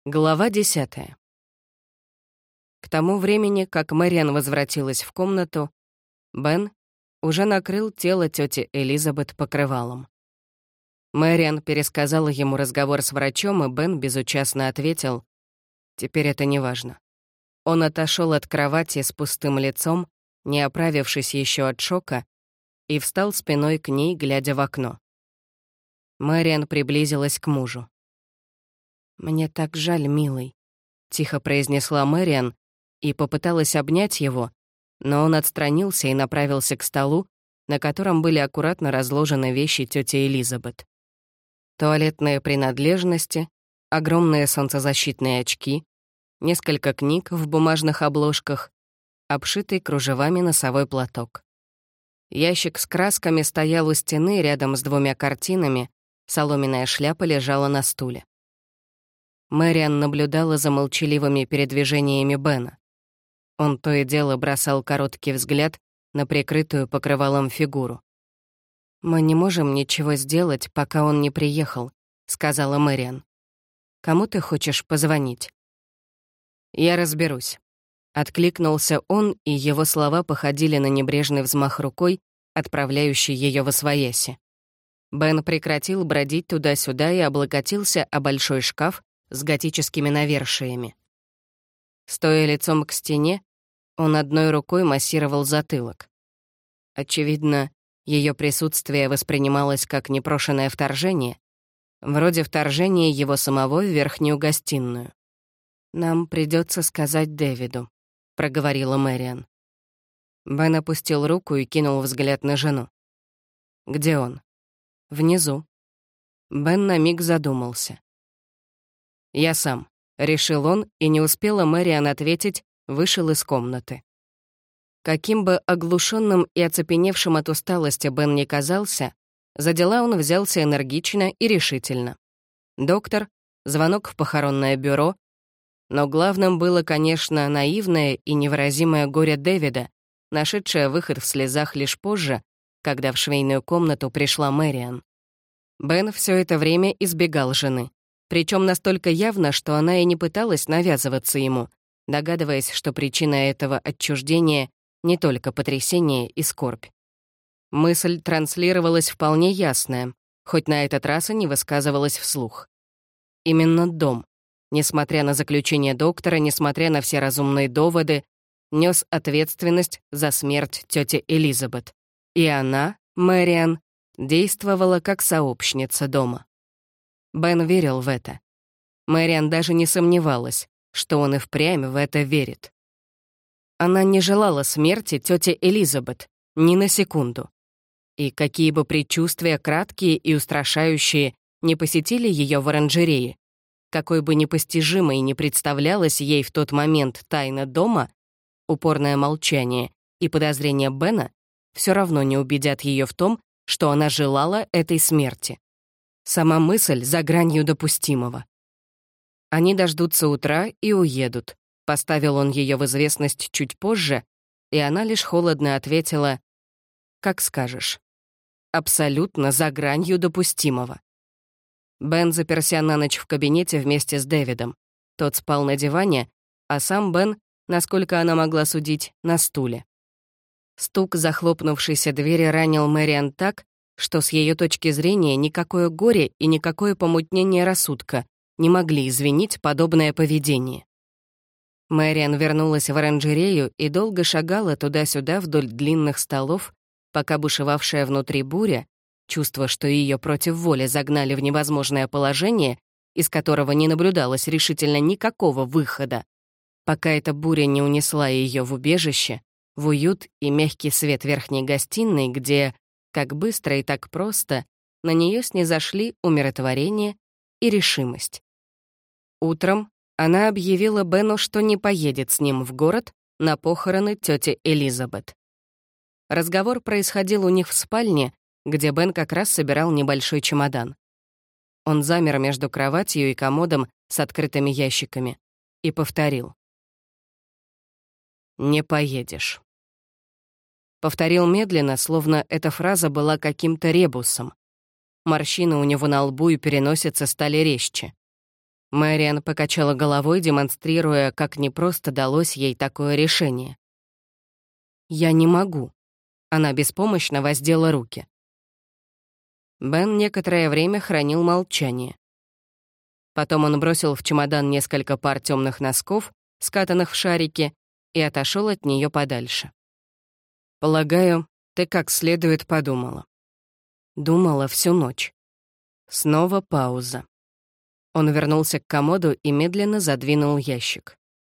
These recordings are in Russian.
Глава 10. К тому времени, как Мэриан возвратилась в комнату, Бен уже накрыл тело тети Элизабет покрывалом. Мэриан пересказала ему разговор с врачом, и Бен безучастно ответил: «Теперь это не важно». Он отошел от кровати с пустым лицом, не оправившись еще от шока, и встал спиной к ней, глядя в окно. Мэриан приблизилась к мужу. «Мне так жаль, милый», — тихо произнесла Мэриан и попыталась обнять его, но он отстранился и направился к столу, на котором были аккуратно разложены вещи тети Элизабет. Туалетные принадлежности, огромные солнцезащитные очки, несколько книг в бумажных обложках, обшитый кружевами носовой платок. Ящик с красками стоял у стены рядом с двумя картинами, соломенная шляпа лежала на стуле. Мэриан наблюдала за молчаливыми передвижениями Бена. Он то и дело бросал короткий взгляд на прикрытую покрывалом фигуру. «Мы не можем ничего сделать, пока он не приехал», — сказала Мэриан. «Кому ты хочешь позвонить?» «Я разберусь», — откликнулся он, и его слова походили на небрежный взмах рукой, отправляющий ее восвояси. Бен прекратил бродить туда-сюда и облокотился о большой шкаф с готическими навершиями. Стоя лицом к стене, он одной рукой массировал затылок. Очевидно, ее присутствие воспринималось как непрошенное вторжение, вроде вторжения его самого в верхнюю гостиную. «Нам придется сказать Дэвиду», — проговорила Мэриан. Бен опустил руку и кинул взгляд на жену. «Где он?» «Внизу». Бен на миг задумался. «Я сам», — решил он, и не успела Мэриан ответить, вышел из комнаты. Каким бы оглушенным и оцепеневшим от усталости Бен ни казался, за дела он взялся энергично и решительно. Доктор, звонок в похоронное бюро, но главным было, конечно, наивное и невыразимое горе Дэвида, нашедшее выход в слезах лишь позже, когда в швейную комнату пришла Мэриан. Бен все это время избегал жены. Причем настолько явно, что она и не пыталась навязываться ему, догадываясь, что причина этого отчуждения не только потрясение и скорбь. Мысль транслировалась вполне ясная, хоть на этот раз и не высказывалась вслух. Именно дом, несмотря на заключение доктора, несмотря на все разумные доводы, нес ответственность за смерть тети Элизабет. И она, Мэриан, действовала как сообщница дома. Бен верил в это. Мэриан даже не сомневалась, что он и впрямь в это верит. Она не желала смерти тети Элизабет ни на секунду. И какие бы предчувствия краткие и устрашающие не посетили ее в оранжерее, какой бы непостижимой не представлялась ей в тот момент тайна дома, упорное молчание и подозрения Бена все равно не убедят ее в том, что она желала этой смерти. Сама мысль за гранью допустимого. Они дождутся утра и уедут. Поставил он ее в известность чуть позже, и она лишь холодно ответила: «Как скажешь». Абсолютно за гранью допустимого. Бен заперся на ночь в кабинете вместе с Дэвидом. Тот спал на диване, а сам Бен, насколько она могла судить, на стуле. Стук захлопнувшейся двери ранил Мэриан так, что с ее точки зрения никакое горе и никакое помутнение рассудка не могли извинить подобное поведение. Мэриан вернулась в оранжерею и долго шагала туда-сюда вдоль длинных столов, пока бушевавшая внутри буря, чувство, что ее против воли загнали в невозможное положение, из которого не наблюдалось решительно никакого выхода, пока эта буря не унесла ее в убежище, в уют и мягкий свет верхней гостиной, где, как быстро и так просто, на нее снизошли умиротворение и решимость. Утром она объявила Бену, что не поедет с ним в город на похороны тети Элизабет. Разговор происходил у них в спальне, где Бен как раз собирал небольшой чемодан. Он замер между кроватью и комодом с открытыми ящиками и повторил: «Не поедешь». Повторил медленно, словно эта фраза была каким-то ребусом. Морщины у него на лбу и переносице стали резче. Мэриан покачала головой, демонстрируя, как непросто далось ей такое решение. «Я не могу». Она беспомощно воздела руки. Бен некоторое время хранил молчание. Потом он бросил в чемодан несколько пар темных носков, скатанных в шарики, и отошел от нее подальше. «Полагаю, ты как следует подумала». Думала всю ночь. Снова пауза. Он вернулся к комоду и медленно задвинул ящик.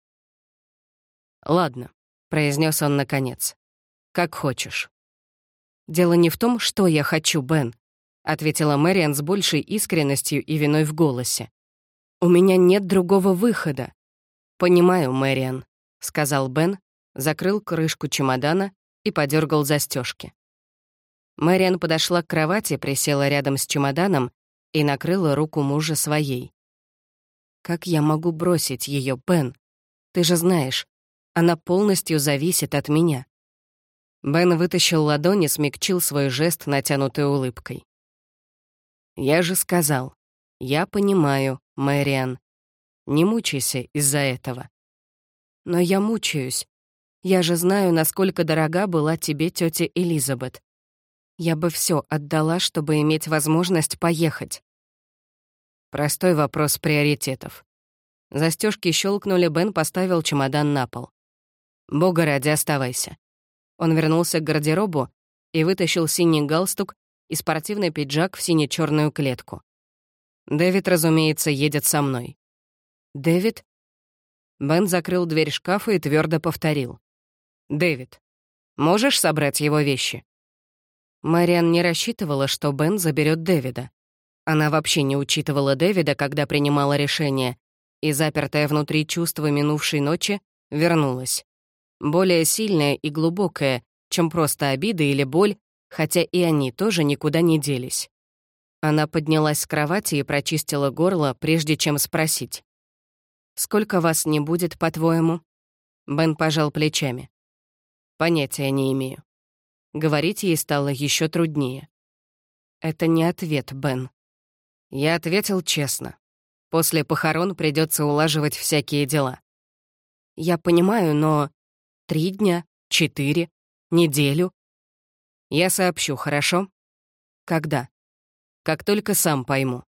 «Ладно», — произнес он наконец. «Как хочешь». «Дело не в том, что я хочу, Бен», — ответила Мэриан с большей искренностью и виной в голосе. «У меня нет другого выхода». «Понимаю, Мэриан», — сказал Бен, закрыл крышку чемодана и подергал застежки. Мэриан подошла к кровати, присела рядом с чемоданом и накрыла руку мужа своей. «Как я могу бросить ее, Бен? Ты же знаешь, она полностью зависит от меня». Бен вытащил ладонь и смягчил свой жест натянутой улыбкой. «Я же сказал, я понимаю, Мэриан. Не мучайся из-за этого». «Но я мучаюсь. Я же знаю, насколько дорога была тебе тетя Элизабет. Я бы все отдала, чтобы иметь возможность поехать». Простой вопрос приоритетов. Застежки щелкнули, Бен поставил чемодан на пол. «Бога ради, оставайся». Он вернулся к гардеробу и вытащил синий галстук и спортивный пиджак в сине-черную клетку. «Дэвид, разумеется, едет со мной». «Дэвид?» Бен закрыл дверь шкафа и твердо повторил. «Дэвид, можешь собрать его вещи?» Мэриан не рассчитывала, что Бен заберет Дэвида. Она вообще не учитывала Дэвида, когда принимала решение, и, запертая внутри чувство минувшей ночи, вернулась. Более сильное и глубокое, чем просто обида или боль, хотя и они тоже никуда не делись. Она поднялась с кровати и прочистила горло, прежде чем спросить. «Сколько вас не будет, по-твоему?» Бен пожал плечами. «Понятия не имею». Говорить ей стало еще труднее. «Это не ответ, Бен». Я ответил честно. После похорон придется улаживать всякие дела. «Я понимаю, но 3 дня, 4, неделю?» «Я сообщу, хорошо?» «Когда?» «Как только сам пойму».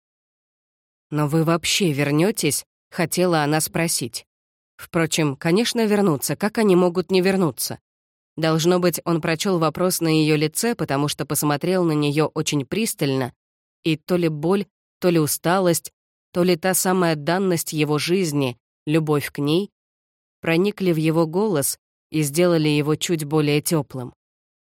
«Но вы вообще вернетесь?» — хотела она спросить. Впрочем, конечно, вернуться. Как они могут не вернуться? Должно быть, он прочел вопрос на ее лице, потому что посмотрел на нее очень пристально, и то ли боль, то ли усталость, то ли та самая данность его жизни, любовь к ней, проникли в его голос и сделали его чуть более теплым.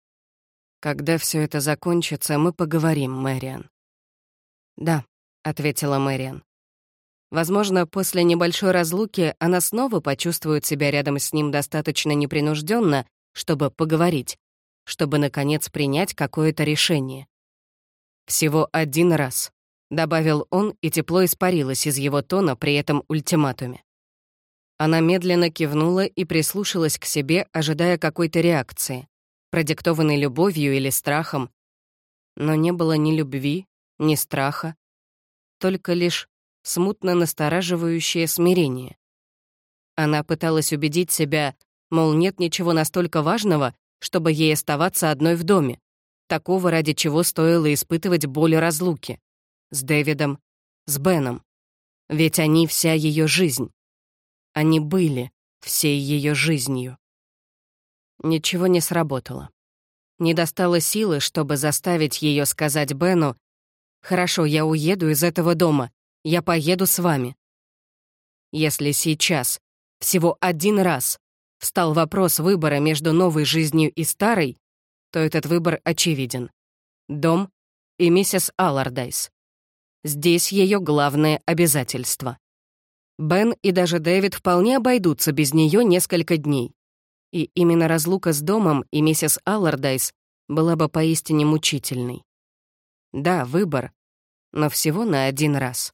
«Когда все это закончится, мы поговорим, Мэриан». «Да», — ответила Мэриан. Возможно, после небольшой разлуки она снова почувствует себя рядом с ним достаточно непринужденно, чтобы поговорить, чтобы, наконец, принять какое-то решение. «Всего 1 раз», — добавил он, и тепло испарилось из его тона при этом ультиматуме. Она медленно кивнула и прислушалась к себе, ожидая какой-то реакции, продиктованной любовью или страхом. Но не было ни любви, ни страха, только лишь смутно настораживающее смирение. Она пыталась убедить себя, мол, нет ничего настолько важного, чтобы ей оставаться одной в доме, такого, ради чего стоило испытывать боль разлуки. С Дэвидом, с Беном. Ведь они вся ее жизнь. Они были всей ее жизнью. Ничего не сработало. Не достало силы, чтобы заставить ее сказать Бену: «Хорошо, я уеду из этого дома. Я поеду с вами». Если сейчас, всего 1 раз, встал вопрос выбора между новой жизнью и старой, то этот выбор очевиден. Дом и миссис Аллардайс. Здесь ее главное обязательство. Бен и даже Дэвид вполне обойдутся без нее несколько дней. И именно разлука с домом и миссис Аллардайс была бы поистине мучительной. Да, выбор, но всего на 1 раз.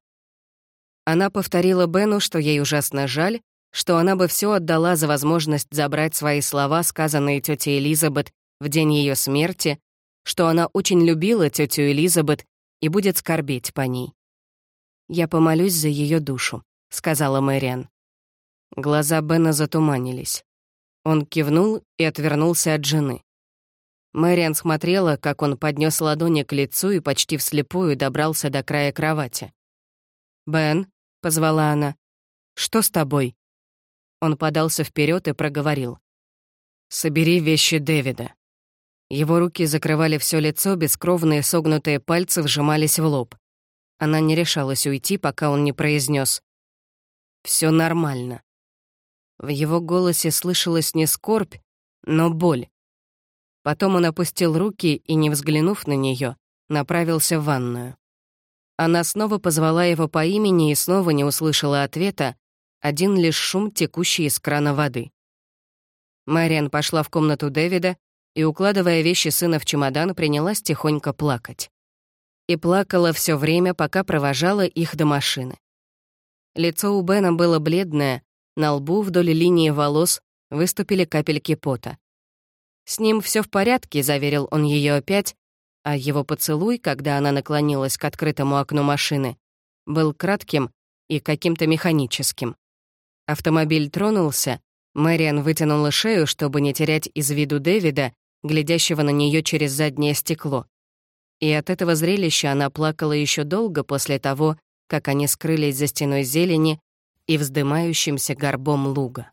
Она повторила Бену, что ей ужасно жаль, что она бы все отдала за возможность забрать свои слова, сказанные тетей Элизабет в день ее смерти, что она очень любила тетю Элизабет и будет скорбеть по ней. «Я помолюсь за ее душу», сказала Мэриан. Глаза Бена затуманились. Он кивнул и отвернулся от жены. Мэриан смотрела, как он поднес ладони к лицу и почти вслепую добрался до края кровати. «Бен», — позвала она, — «что с тобой?» Он подался вперед и проговорил. «Собери вещи Дэвида». Его руки закрывали все лицо, бескровные согнутые пальцы вжимались в лоб. Она не решалась уйти, пока он не произнес: «Все нормально». В его голосе слышалась не скорбь, но боль. Потом он опустил руки и, не взглянув на нее, направился в ванную. Она снова позвала его по имени и снова не услышала ответа, один лишь шум, текущий из крана воды. Мэриан пошла в комнату Дэвида и, укладывая вещи сына в чемодан, принялась тихонько плакать. И плакала все время, пока провожала их до машины. Лицо у Бена было бледное, на лбу вдоль линии волос выступили капельки пота. «С ним все в порядке», — заверил он ее опять, а его поцелуй, когда она наклонилась к открытому окну машины, был кратким и каким-то механическим. Автомобиль тронулся, Мэриан вытянула шею, чтобы не терять из виду Дэвида, глядящего на нее через заднее стекло. И от этого зрелища она плакала еще долго после того, как они скрылись за стеной зелени и вздымающимся горбом луга.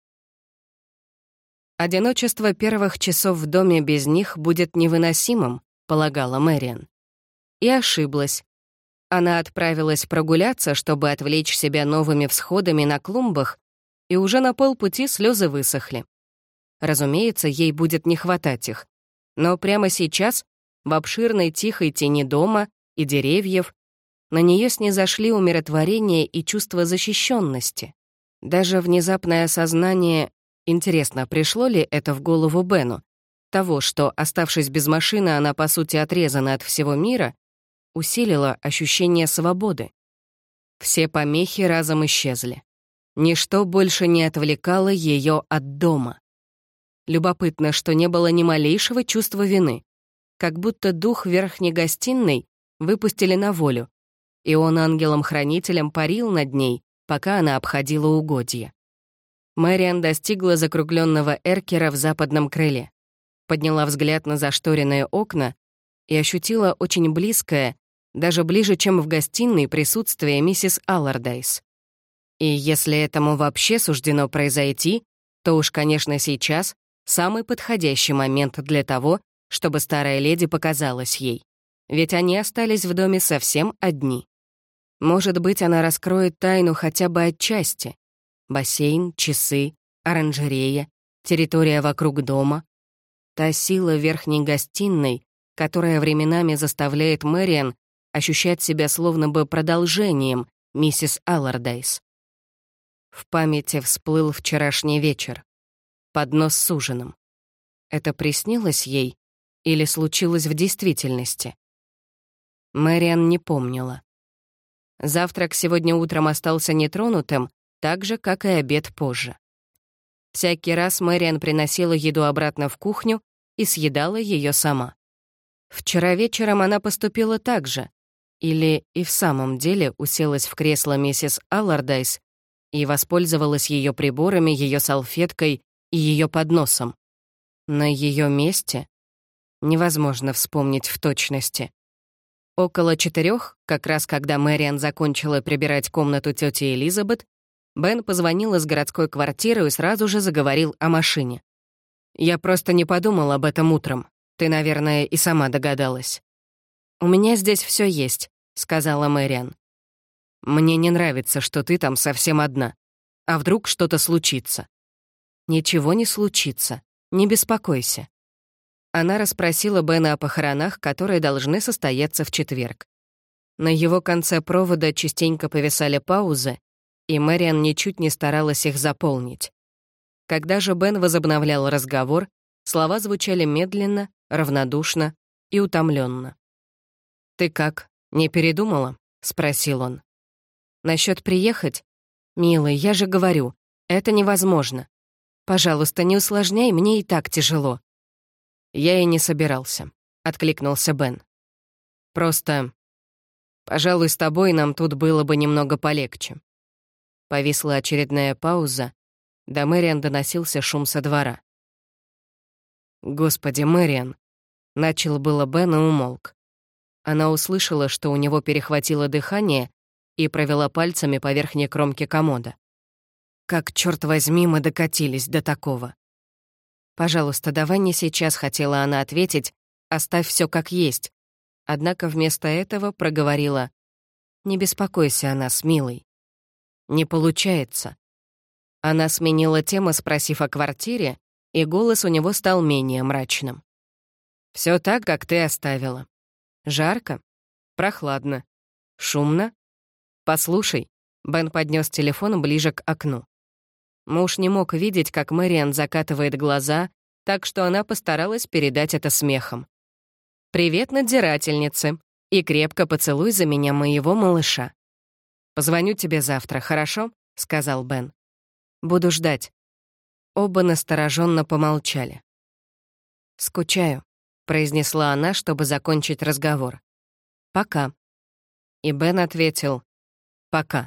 «Одиночество первых часов в доме без них будет невыносимым», — полагала Мэриан. И ошиблась. Она отправилась прогуляться, чтобы отвлечь себя новыми всходами на клумбах, и уже на полпути слезы высохли. Разумеется, ей будет не хватать их. Но прямо сейчас, в обширной тихой тени дома и деревьев, на нее снизошли умиротворение и чувство защищенности. Даже внезапное осознание, интересно, пришло ли это в голову Бену, того, что, оставшись без машины, она, по сути, отрезана от всего мира, усилило ощущение свободы. Все помехи разом исчезли. Ничто больше не отвлекало ее от дома. Любопытно, что не было ни малейшего чувства вины, как будто дух верхней гостиной выпустили на волю, и он ангелом-хранителем парил над ней, пока она обходила угодья. Мэриан достигла закругленного эркера в западном крыле, подняла взгляд на зашторенные окна и ощутила очень близкое, даже ближе, чем в гостиной, присутствие миссис Аллардайс. И если этому вообще суждено произойти, то уж, конечно, сейчас самый подходящий момент для того, чтобы старая леди показалась ей. Ведь они остались в доме совсем одни. Может быть, она раскроет тайну хотя бы отчасти. Бассейн, часы, оранжерея, территория вокруг дома. Та сила верхней гостиной, которая временами заставляет Мэриан ощущать себя словно бы продолжением миссис Аллардайс. В памяти всплыл вчерашний вечер. Поднос с ужином. Это приснилось ей или случилось в действительности? Мэриан не помнила. Завтрак сегодня утром остался нетронутым, так же, как и обед позже. Всякий раз Мэриан приносила еду обратно в кухню и съедала ее сама. Вчера вечером она поступила так же, или и в самом деле уселась в кресло миссис Аллардайс и воспользовалась ее приборами, ее салфеткой и ее подносом. На ее месте невозможно вспомнить в точности. Около 4, как раз когда Мэриан закончила прибирать комнату тети Элизабет, Бен позвонил из городской квартиры и сразу же заговорил о машине. «Я просто не подумал об этом утром. Ты, наверное, и сама догадалась». «У меня здесь все есть», — сказала Мэриан. «Мне не нравится, что ты там совсем одна. А вдруг что-то случится?» «Ничего не случится. Не беспокойся». Она расспросила Бена о похоронах, которые должны состояться в четверг. На его конце провода частенько повисали паузы, и Мэриан ничуть не старалась их заполнить. Когда же Бен возобновлял разговор, слова звучали медленно, равнодушно и утомленно. «Ты как, не передумала?» — спросил он. «Насчёт приехать? Милый, я же говорю, это невозможно. Пожалуйста, не усложняй, мне и так тяжело». «Я и не собирался», — откликнулся Бен. «Просто, пожалуй, с тобой нам тут было бы немного полегче. Повисла очередная пауза. До Мэриан доносился шум со двора. «Господи, Мэриан!» — начал было Бен и умолк. Она услышала, что у него перехватило дыхание, и провела пальцами по верхней кромке комода. «Как, черт возьми, мы докатились до такого?» «Пожалуйста, давай не сейчас», — хотела она ответить, «оставь все как есть». Однако вместо этого проговорила: «Не беспокойся о нас, милый». «Не получается». Она сменила тему, спросив о квартире, и голос у него стал менее мрачным. «Все так, как ты оставила. Жарко? Прохладно? Шумно? Послушай». Бен поднес телефон ближе к окну. Муж не мог видеть, как Мэриан закатывает глаза, так что она постаралась передать это смехом. «Привет, надзирательнице, и крепко поцелуй за меня моего малыша. Позвоню тебе завтра, хорошо?» — сказал Бен. «Буду ждать». Оба настороженно помолчали. «Скучаю», — произнесла она, чтобы закончить разговор. «Пока». И Бен ответил: «Пока».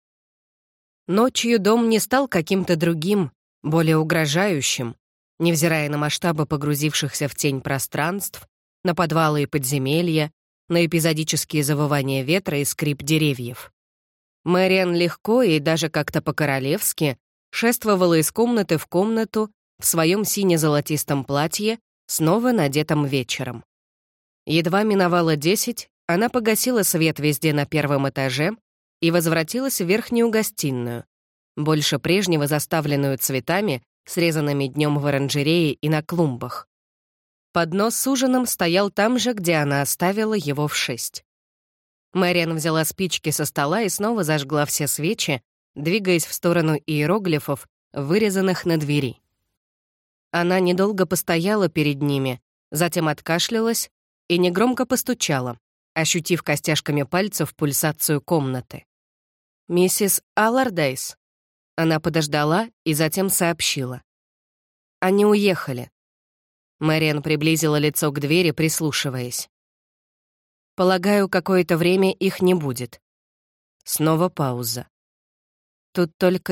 Ночью дом не стал каким-то другим, более угрожающим, невзирая на масштабы погрузившихся в тень пространств, на подвалы и подземелья, на эпизодические завывания ветра и скрип деревьев. Мэриан легко и даже как-то по-королевски шествовала из комнаты в комнату в своем сине-золотистом платье, снова надетом вечером. Едва миновало 10, она погасила свет везде на первом этаже и возвратилась в верхнюю гостиную, больше прежнего заставленную цветами, срезанными днем в оранжерее и на клумбах. Поднос с ужином стоял там же, где она оставила его в 6. Мэриан взяла спички со стола и снова зажгла все свечи, двигаясь в сторону иероглифов, вырезанных на двери. Она недолго постояла перед ними, затем откашлялась и негромко постучала, ощутив костяшками пальцев пульсацию комнаты. «Миссис Аллардейс». Она подождала и затем сообщила: «Они уехали». Мэриан приблизила лицо к двери, прислушиваясь. «Полагаю, какое-то время их не будет». Снова пауза. «Тут только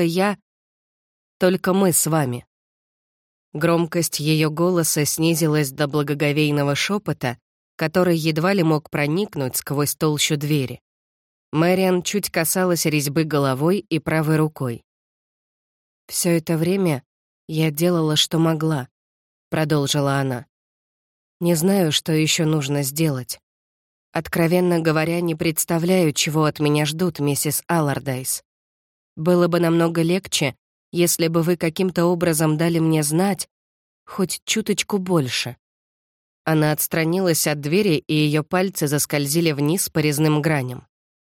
мы с вами». Громкость ее голоса снизилась до благоговейного шепота, который едва ли мог проникнуть сквозь толщу двери. Мэриан чуть касалась резьбы головой и правой рукой. «Все это время я делала, что могла», — продолжила она. «Не знаю, что еще нужно сделать. Откровенно говоря, не представляю, чего от меня ждут, миссис Аллардейс. Было бы намного легче, если бы вы каким-то образом дали мне знать хоть чуточку больше». Она отстранилась от двери, и ее пальцы заскользили вниз по резным граням.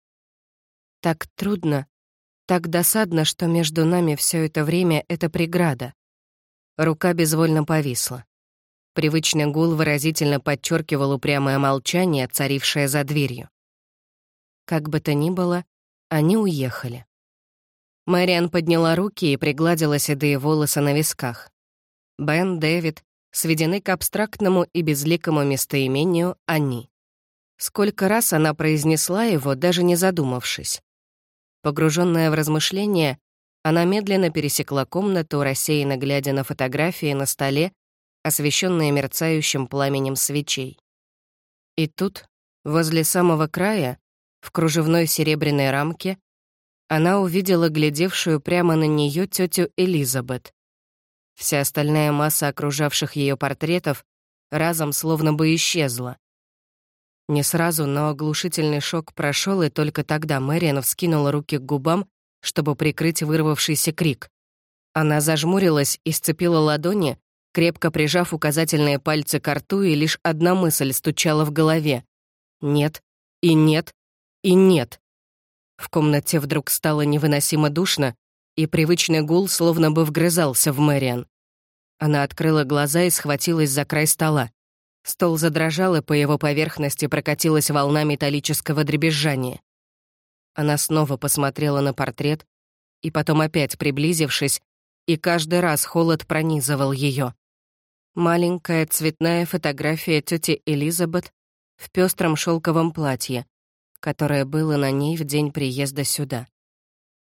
«Так трудно, так досадно, что между нами все это время это преграда». Рука безвольно повисла. Привычный гул выразительно подчеркивал упрямое молчание, царившее за дверью. Как бы то ни было, они уехали. Мэриан подняла руки и пригладила седые волосы на висках. Бен, Дэвид сведены к абстрактному и безликому местоимению «они». Сколько раз она произнесла его, даже не задумавшись. Погруженная в размышления, она медленно пересекла комнату, рассеянно глядя на фотографии на столе, освещенные мерцающим пламенем свечей. И тут, возле самого края, в кружевной серебряной рамке, она увидела глядевшую прямо на нее тетю Элизабет. Вся остальная масса окружавших ее портретов разом словно бы исчезла. Не сразу, но оглушительный шок прошел, и только тогда Мэриан вскинула руки к губам, чтобы прикрыть вырвавшийся крик. Она зажмурилась и сцепила ладони, крепко прижав указательные пальцы к рту, и лишь одна мысль стучала в голове. «Нет, и нет, и нет». В комнате вдруг стало невыносимо душно, и привычный гул словно бы вгрызался в Мэриан. Она открыла глаза и схватилась за край стола. Стол задрожал, и по его поверхности прокатилась волна металлического дребезжания. Она снова посмотрела на портрет, и потом опять приблизившись, и каждый раз холод пронизывал ее. Маленькая цветная фотография тети Элизабет в пестром шелковом платье, которое было на ней в день приезда сюда.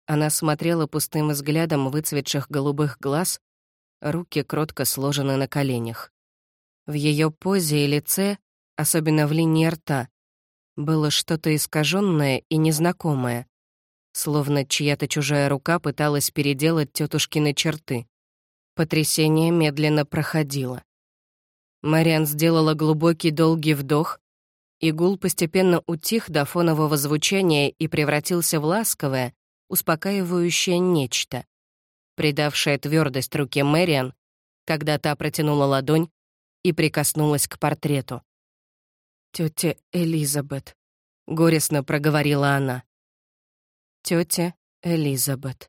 Она смотрела пустым взглядом выцветших голубых глаз, руки кротко сложены на коленях. В ее позе и лице, особенно в линии рта, было что-то искаженное и незнакомое, словно чья-то чужая рука пыталась переделать тетушкины черты. Потрясение медленно проходило. Мариан сделала глубокий долгий вдох, и гул постепенно утих до фонового звучания и превратился в ласковое, успокаивающее нечто, придавшее твердость руке Мэриан, когда та протянула ладонь и прикоснулась к портрету. «Тётя Элизабет», — горестно проговорила она. «Тётя Элизабет».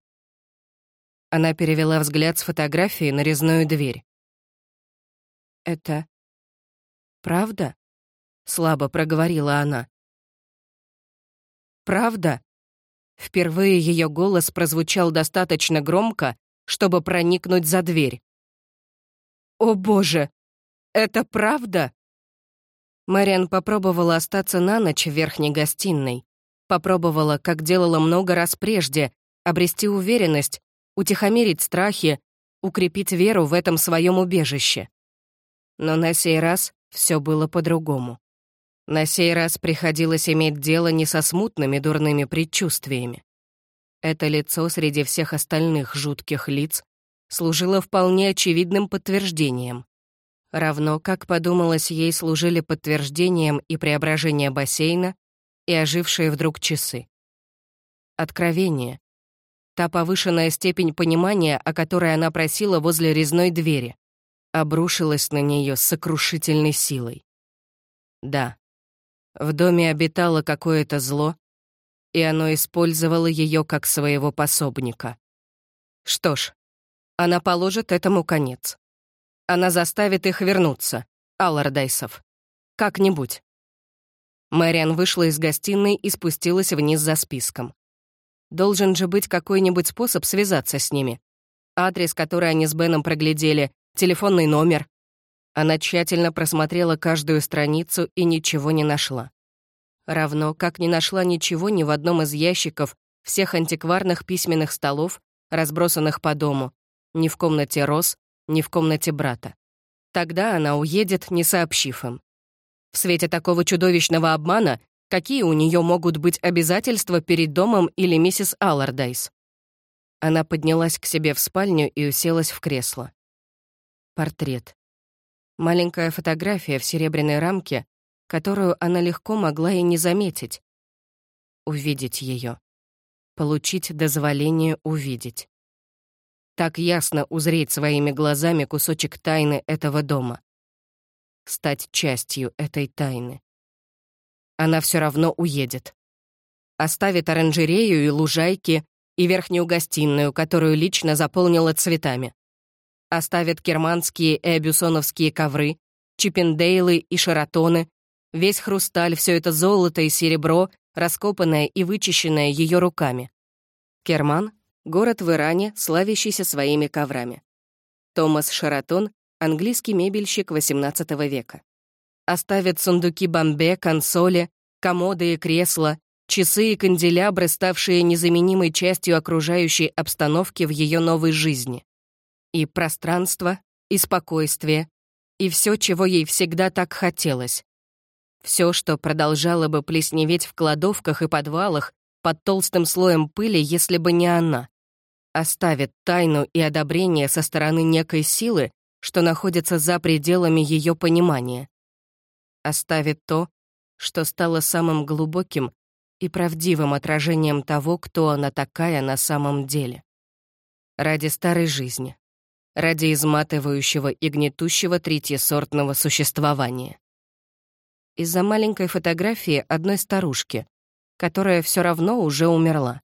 Она перевела взгляд с фотографии на резную дверь. «Это правда?» — слабо проговорила она. «Правда?» Впервые ее голос прозвучал достаточно громко, чтобы проникнуть за дверь. «О, Боже! Это правда?» Мэриан попробовала остаться на ночь в верхней гостиной. Попробовала, как делала много раз прежде, обрести уверенность, утихомирить страхи, укрепить веру в этом своем убежище. Но на сей раз все было по-другому. На сей раз приходилось иметь дело не со смутными дурными предчувствиями. Это лицо среди всех остальных жутких лиц служило вполне очевидным подтверждением. Равно как, подумалось ей, служили подтверждением и преображение бассейна, и ожившие вдруг часы. Откровение. Та повышенная степень понимания, о которой она просила возле резной двери, обрушилась на нее с сокрушительной силой. Да, в доме обитало какое-то зло, и оно использовало ее как своего пособника. Что ж, она положит этому конец. Она заставит их вернуться, Аллардайсов. Как-нибудь. Мэриан вышла из гостиной и спустилась вниз за списком. Должен же быть какой-нибудь способ связаться с ними. Адрес, который они с Беном проглядели, телефонный номер. Она тщательно просмотрела каждую страницу и ничего не нашла. Равно как не нашла ничего ни в одном из ящиков всех антикварных письменных столов, разбросанных по дому, ни в комнате Роз, ни в комнате брата. Тогда она уедет, не сообщив им. В свете такого чудовищного обмана, какие у нее могут быть обязательства перед домом или миссис Аллардайс? Она поднялась к себе в спальню и уселась в кресло. Портрет. Маленькая фотография в серебряной рамке, которую она легко могла и не заметить. Увидеть ее. Получить дозволение увидеть. Так ясно узреть своими глазами кусочек тайны этого дома. Стать частью этой тайны. Она все равно уедет. Оставит оранжерею и лужайки, и верхнюю гостиную, которую лично заполнила цветами. Оставит керманские и абюсоновские ковры, чиппендейлы и шератоны, весь хрусталь, все это золото и серебро, раскопанное и вычищенное ее руками. Керман — город в Иране, славящийся своими коврами. Томас Шератон — английский мебельщик XVIII века. Оставит сундуки бомбе, консоли, комоды и кресла, часы и канделябры, ставшие незаменимой частью окружающей обстановки в ее новой жизни. И пространство, и спокойствие, и все, чего ей всегда так хотелось. Все, что продолжало бы плесневеть в кладовках и подвалах под толстым слоем пыли, если бы не она. Оставит тайну и одобрение со стороны некой силы, что находится за пределами ее понимания. Оставит то, что стало самым глубоким и правдивым отражением того, кто она такая на самом деле. Ради старой жизни. Ради изматывающего и гнетущего третьесортного существования. Из-за маленькой фотографии одной старушки, которая все равно уже умерла.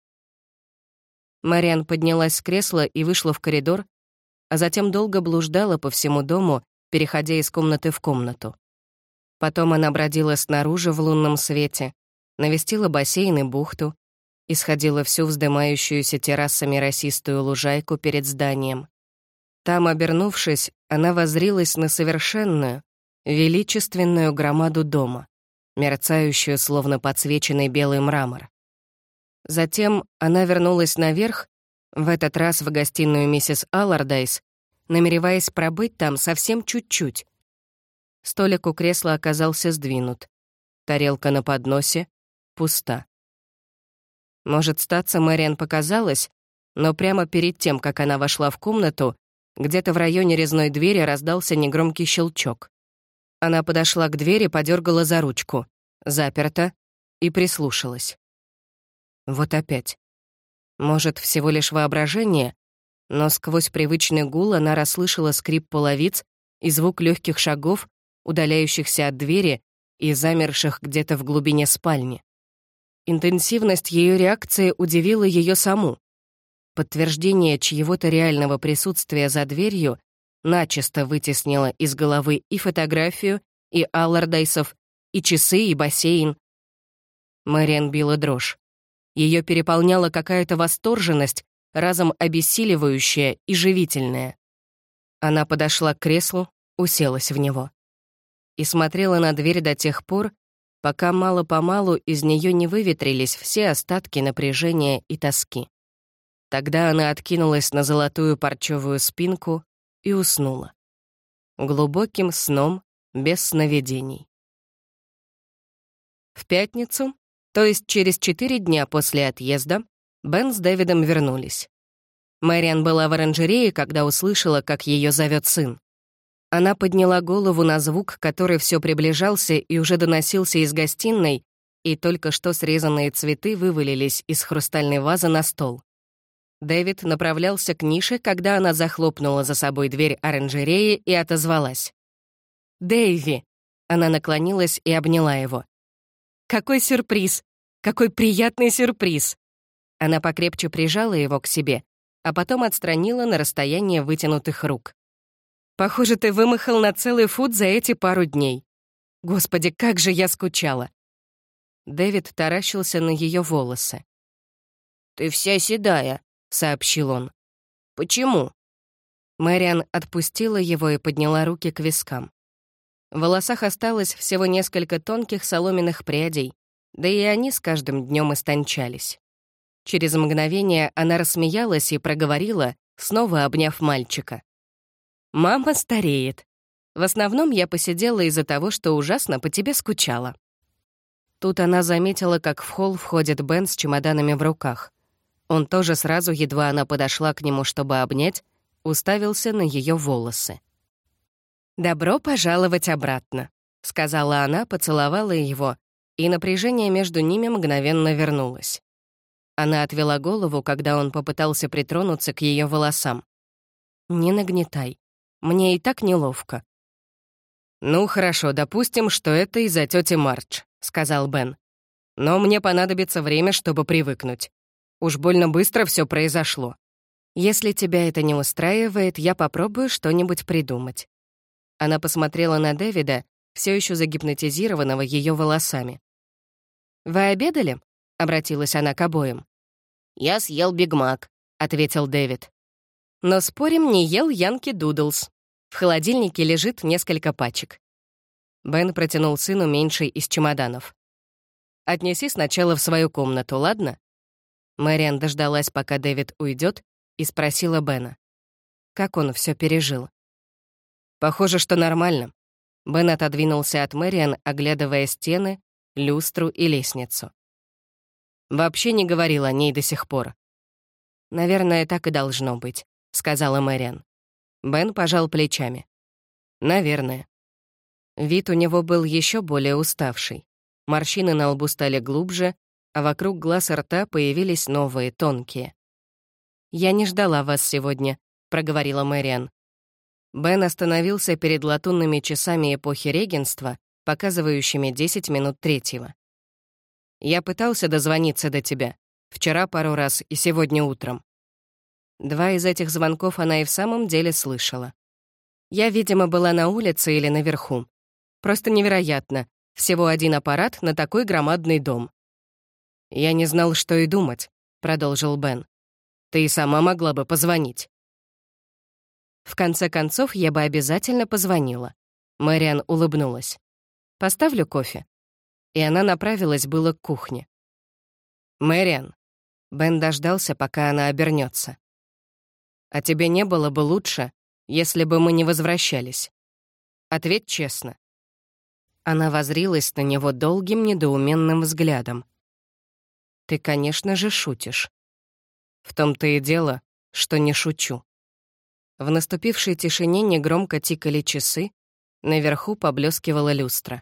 Мариан поднялась с кресла и вышла в коридор, а затем долго блуждала по всему дому, переходя из комнаты в комнату. Потом она бродила снаружи в лунном свете, навестила бассейн и бухту и сходила всю вздымающуюся террасами росистую лужайку перед зданием. Там, обернувшись, она воззрилась на совершенную, величественную громаду дома, мерцающую, словно подсвеченный белый мрамор. Затем она вернулась наверх, в этот раз в гостиную миссис Аллардайс, намереваясь пробыть там совсем чуть-чуть. Столик у кресла оказался сдвинут. Тарелка на подносе пуста. Может, статься, Мэриан показалось, но прямо перед тем, как она вошла в комнату, где-то в районе резной двери раздался негромкий щелчок. Она подошла к двери, подергала за ручку. Заперто. И прислушалась. Вот опять. Может, всего лишь воображение, но сквозь привычный гул она расслышала скрип половиц и звук легких шагов, удаляющихся от двери и замерших где-то в глубине спальни. Интенсивность ее реакции удивила ее саму. Подтверждение чьего-то реального присутствия за дверью начисто вытеснило из головы и фотографию, и Аллардайсов, и часы, и бассейн. Мэриан била дрожь. Ее переполняла какая-то восторженность, разом обессиливающая и живительная. Она подошла к креслу, уселась в него. И смотрела на дверь до тех пор, пока мало-помалу из нее не выветрились все остатки напряжения и тоски. Тогда она откинулась на золотую парчевую спинку и уснула. Глубоким сном, без сновидений. В пятницу, то есть через 4 дня после отъезда, Бен с Дэвидом вернулись. Мэриан была в оранжерее, когда услышала, как ее зовет сын. Она подняла голову на звук, который все приближался и уже доносился из гостиной, и только что срезанные цветы вывалились из хрустальной вазы на стол. Дэвид направлялся к нише, когда она захлопнула за собой дверь оранжереи и отозвалась. «Дэйви!» Она наклонилась и обняла его. «Какой сюрприз! Какой приятный сюрприз!» Она покрепче прижала его к себе, а потом отстранила на расстояние вытянутых рук. «Похоже, ты вымахал на целый фут за эти пару дней. Господи, как же я скучала!» Дэвид таращился на ее волосы. «Ты вся седая», — сообщил он. «Почему?» Мэриан отпустила его и подняла руки к вискам. В волосах осталось всего несколько тонких соломенных прядей, да и они с каждым днем истончались. Через мгновение она рассмеялась и проговорила, снова обняв мальчика. «Мама стареет. В основном я посидела из-за того, что ужасно по тебе скучала». Тут она заметила, как в холл входит Бен с чемоданами в руках. Он тоже сразу, едва она подошла к нему, чтобы обнять, уставился на ее волосы. «Добро пожаловать обратно», — сказала она, поцеловала его, и напряжение между ними мгновенно вернулось. Она отвела голову, когда он попытался притронуться к ее волосам. «Не нагнетай. Мне и так неловко». «Ну, хорошо, допустим, что это из-за тети Мардж», — сказал Бен. «Но мне понадобится время, чтобы привыкнуть. Уж больно быстро все произошло. Если тебя это не устраивает, я попробую что-нибудь придумать». Она посмотрела на Дэвида, все еще загипнотизированного ее волосами. «Вы обедали?» — обратилась она к обоим. «Я съел Биг Мак», — ответил Дэвид. «Но, спорим, не ел Янки Дудлс. В холодильнике лежит несколько пачек». Бен протянул сыну меньший из чемоданов. «Отнеси сначала в свою комнату, ладно?» Мэриан дождалась, пока Дэвид уйдет, и спросила Бена. Как он все пережил? «Похоже, что нормально». Бен отодвинулся от Мэриан, оглядывая стены, люстру и лестницу. «Вообще не говорил о ней до сих пор». «Наверное, так и должно быть», — сказала Мэриан. Бен пожал плечами. «Наверное». Вид у него был еще более уставший. Морщины на лбу стали глубже, а вокруг глаз и рта появились новые, тонкие. «Я не ждала вас сегодня», — проговорила Мэриан. Бен остановился перед латунными часами эпохи регенства, показывающими 10 минут 3. «Я пытался дозвониться до тебя. Вчера пару раз и сегодня утром». 2 из этих звонков она и в самом деле слышала. Я, видимо, была на улице или наверху. Просто невероятно. Всего 1 аппарат на такой громадный дом. «Я не знал, что и думать», — продолжил Бен. «Ты и сама могла бы позвонить». «В конце концов, я бы обязательно позвонила». Мэриан улыбнулась. «Поставлю кофе». И она направилась было к кухне. «Мэриан», Бен дождался, пока она обернется. «А тебе не было бы лучше, если бы мы не возвращались? Ответь честно». Она воззрилась на него долгим недоуменным взглядом. «Ты, конечно же, шутишь». «В том-то и дело, что не шучу». В наступившей тишине негромко тикали часы, наверху поблескивала люстра.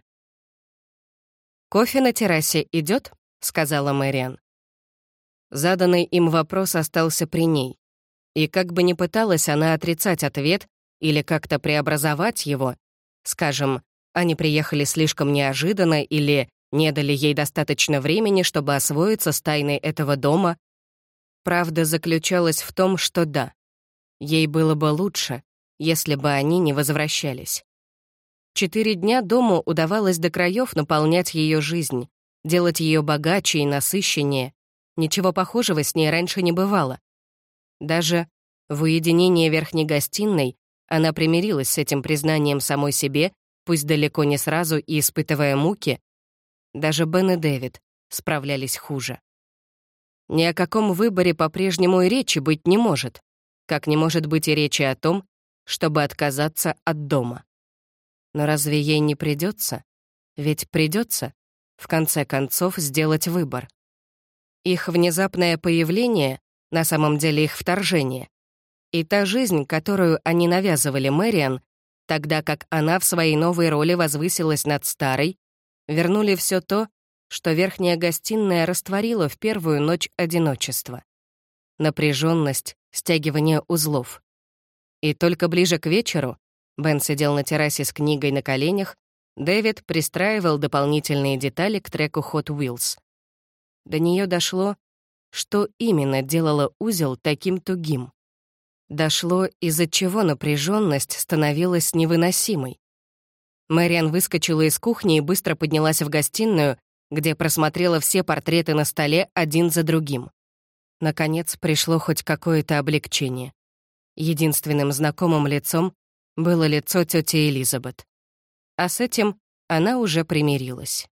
«Кофе на террасе идет?» — сказала Мэриан. Заданный им вопрос остался при ней. И как бы ни пыталась она отрицать ответ или как-то преобразовать его, скажем, они приехали слишком неожиданно или не дали ей достаточно времени, чтобы освоиться с тайной этого дома, правда заключалась в том, что да, ей было бы лучше, если бы они не возвращались. 4 дня дому удавалось до краев наполнять ее жизнь, делать ее богаче и насыщеннее. Ничего похожего с ней раньше не бывало. Даже в уединении верхней гостиной она примирилась с этим признанием самой себе, пусть далеко не сразу и испытывая муки. Даже Бен и Дэвид справлялись хуже. Ни о каком выборе по-прежнему и речи быть не может, как не может быть и речи о том, чтобы отказаться от дома. Но разве ей не придется? Ведь придется, в конце концов, сделать выбор. Их внезапное появление, на самом деле их вторжение, и та жизнь, которую они навязывали Мэриан, тогда как она в своей новой роли возвысилась над старой, вернули все то, что верхняя гостиная растворила в первую ночь одиночества. Напряженность, стягивание узлов. И только ближе к вечеру Бен сидел на террасе с книгой на коленях, Дэвид пристраивал дополнительные детали к треку Hot Wheels. До нее дошло, что именно делало узел таким тугим. Дошло, из-за чего напряженность становилась невыносимой. Мэриан выскочила из кухни и быстро поднялась в гостиную, где просмотрела все портреты на столе один за другим. Наконец пришло хоть какое-то облегчение. Единственным знакомым лицом было лицо тети Элизабет. А с этим она уже примирилась.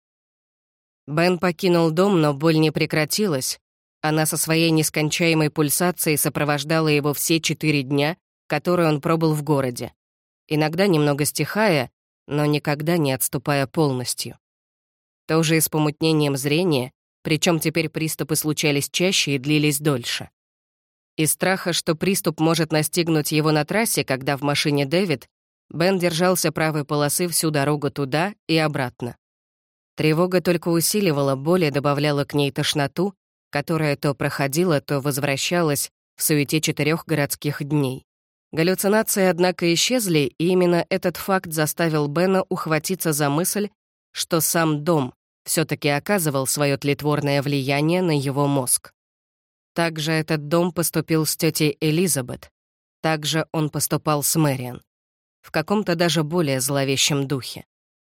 Бен покинул дом, но боль не прекратилась. Она со своей нескончаемой пульсацией сопровождала его все 4 дня, которые он пробыл в городе. Иногда немного стихая, но никогда не отступая полностью. Тоже и с помутнением зрения, причем теперь приступы случались чаще и длились дольше. Из страха, что приступ может настигнуть его на трассе, когда в машине Дэвид, Бен держался правой полосы всю дорогу туда и обратно. Тревога только усиливала боль и добавляла к ней тошноту, которая то проходила, то возвращалась в суете 4 городских дней. Галлюцинации, однако, исчезли, и именно этот факт заставил Бена ухватиться за мысль, что сам дом все-таки оказывал свое тлетворное влияние на его мозг. Также этот дом поступил с тетей Элизабет. Также он поступал с Мэриан. В каком-то даже более зловещем духе.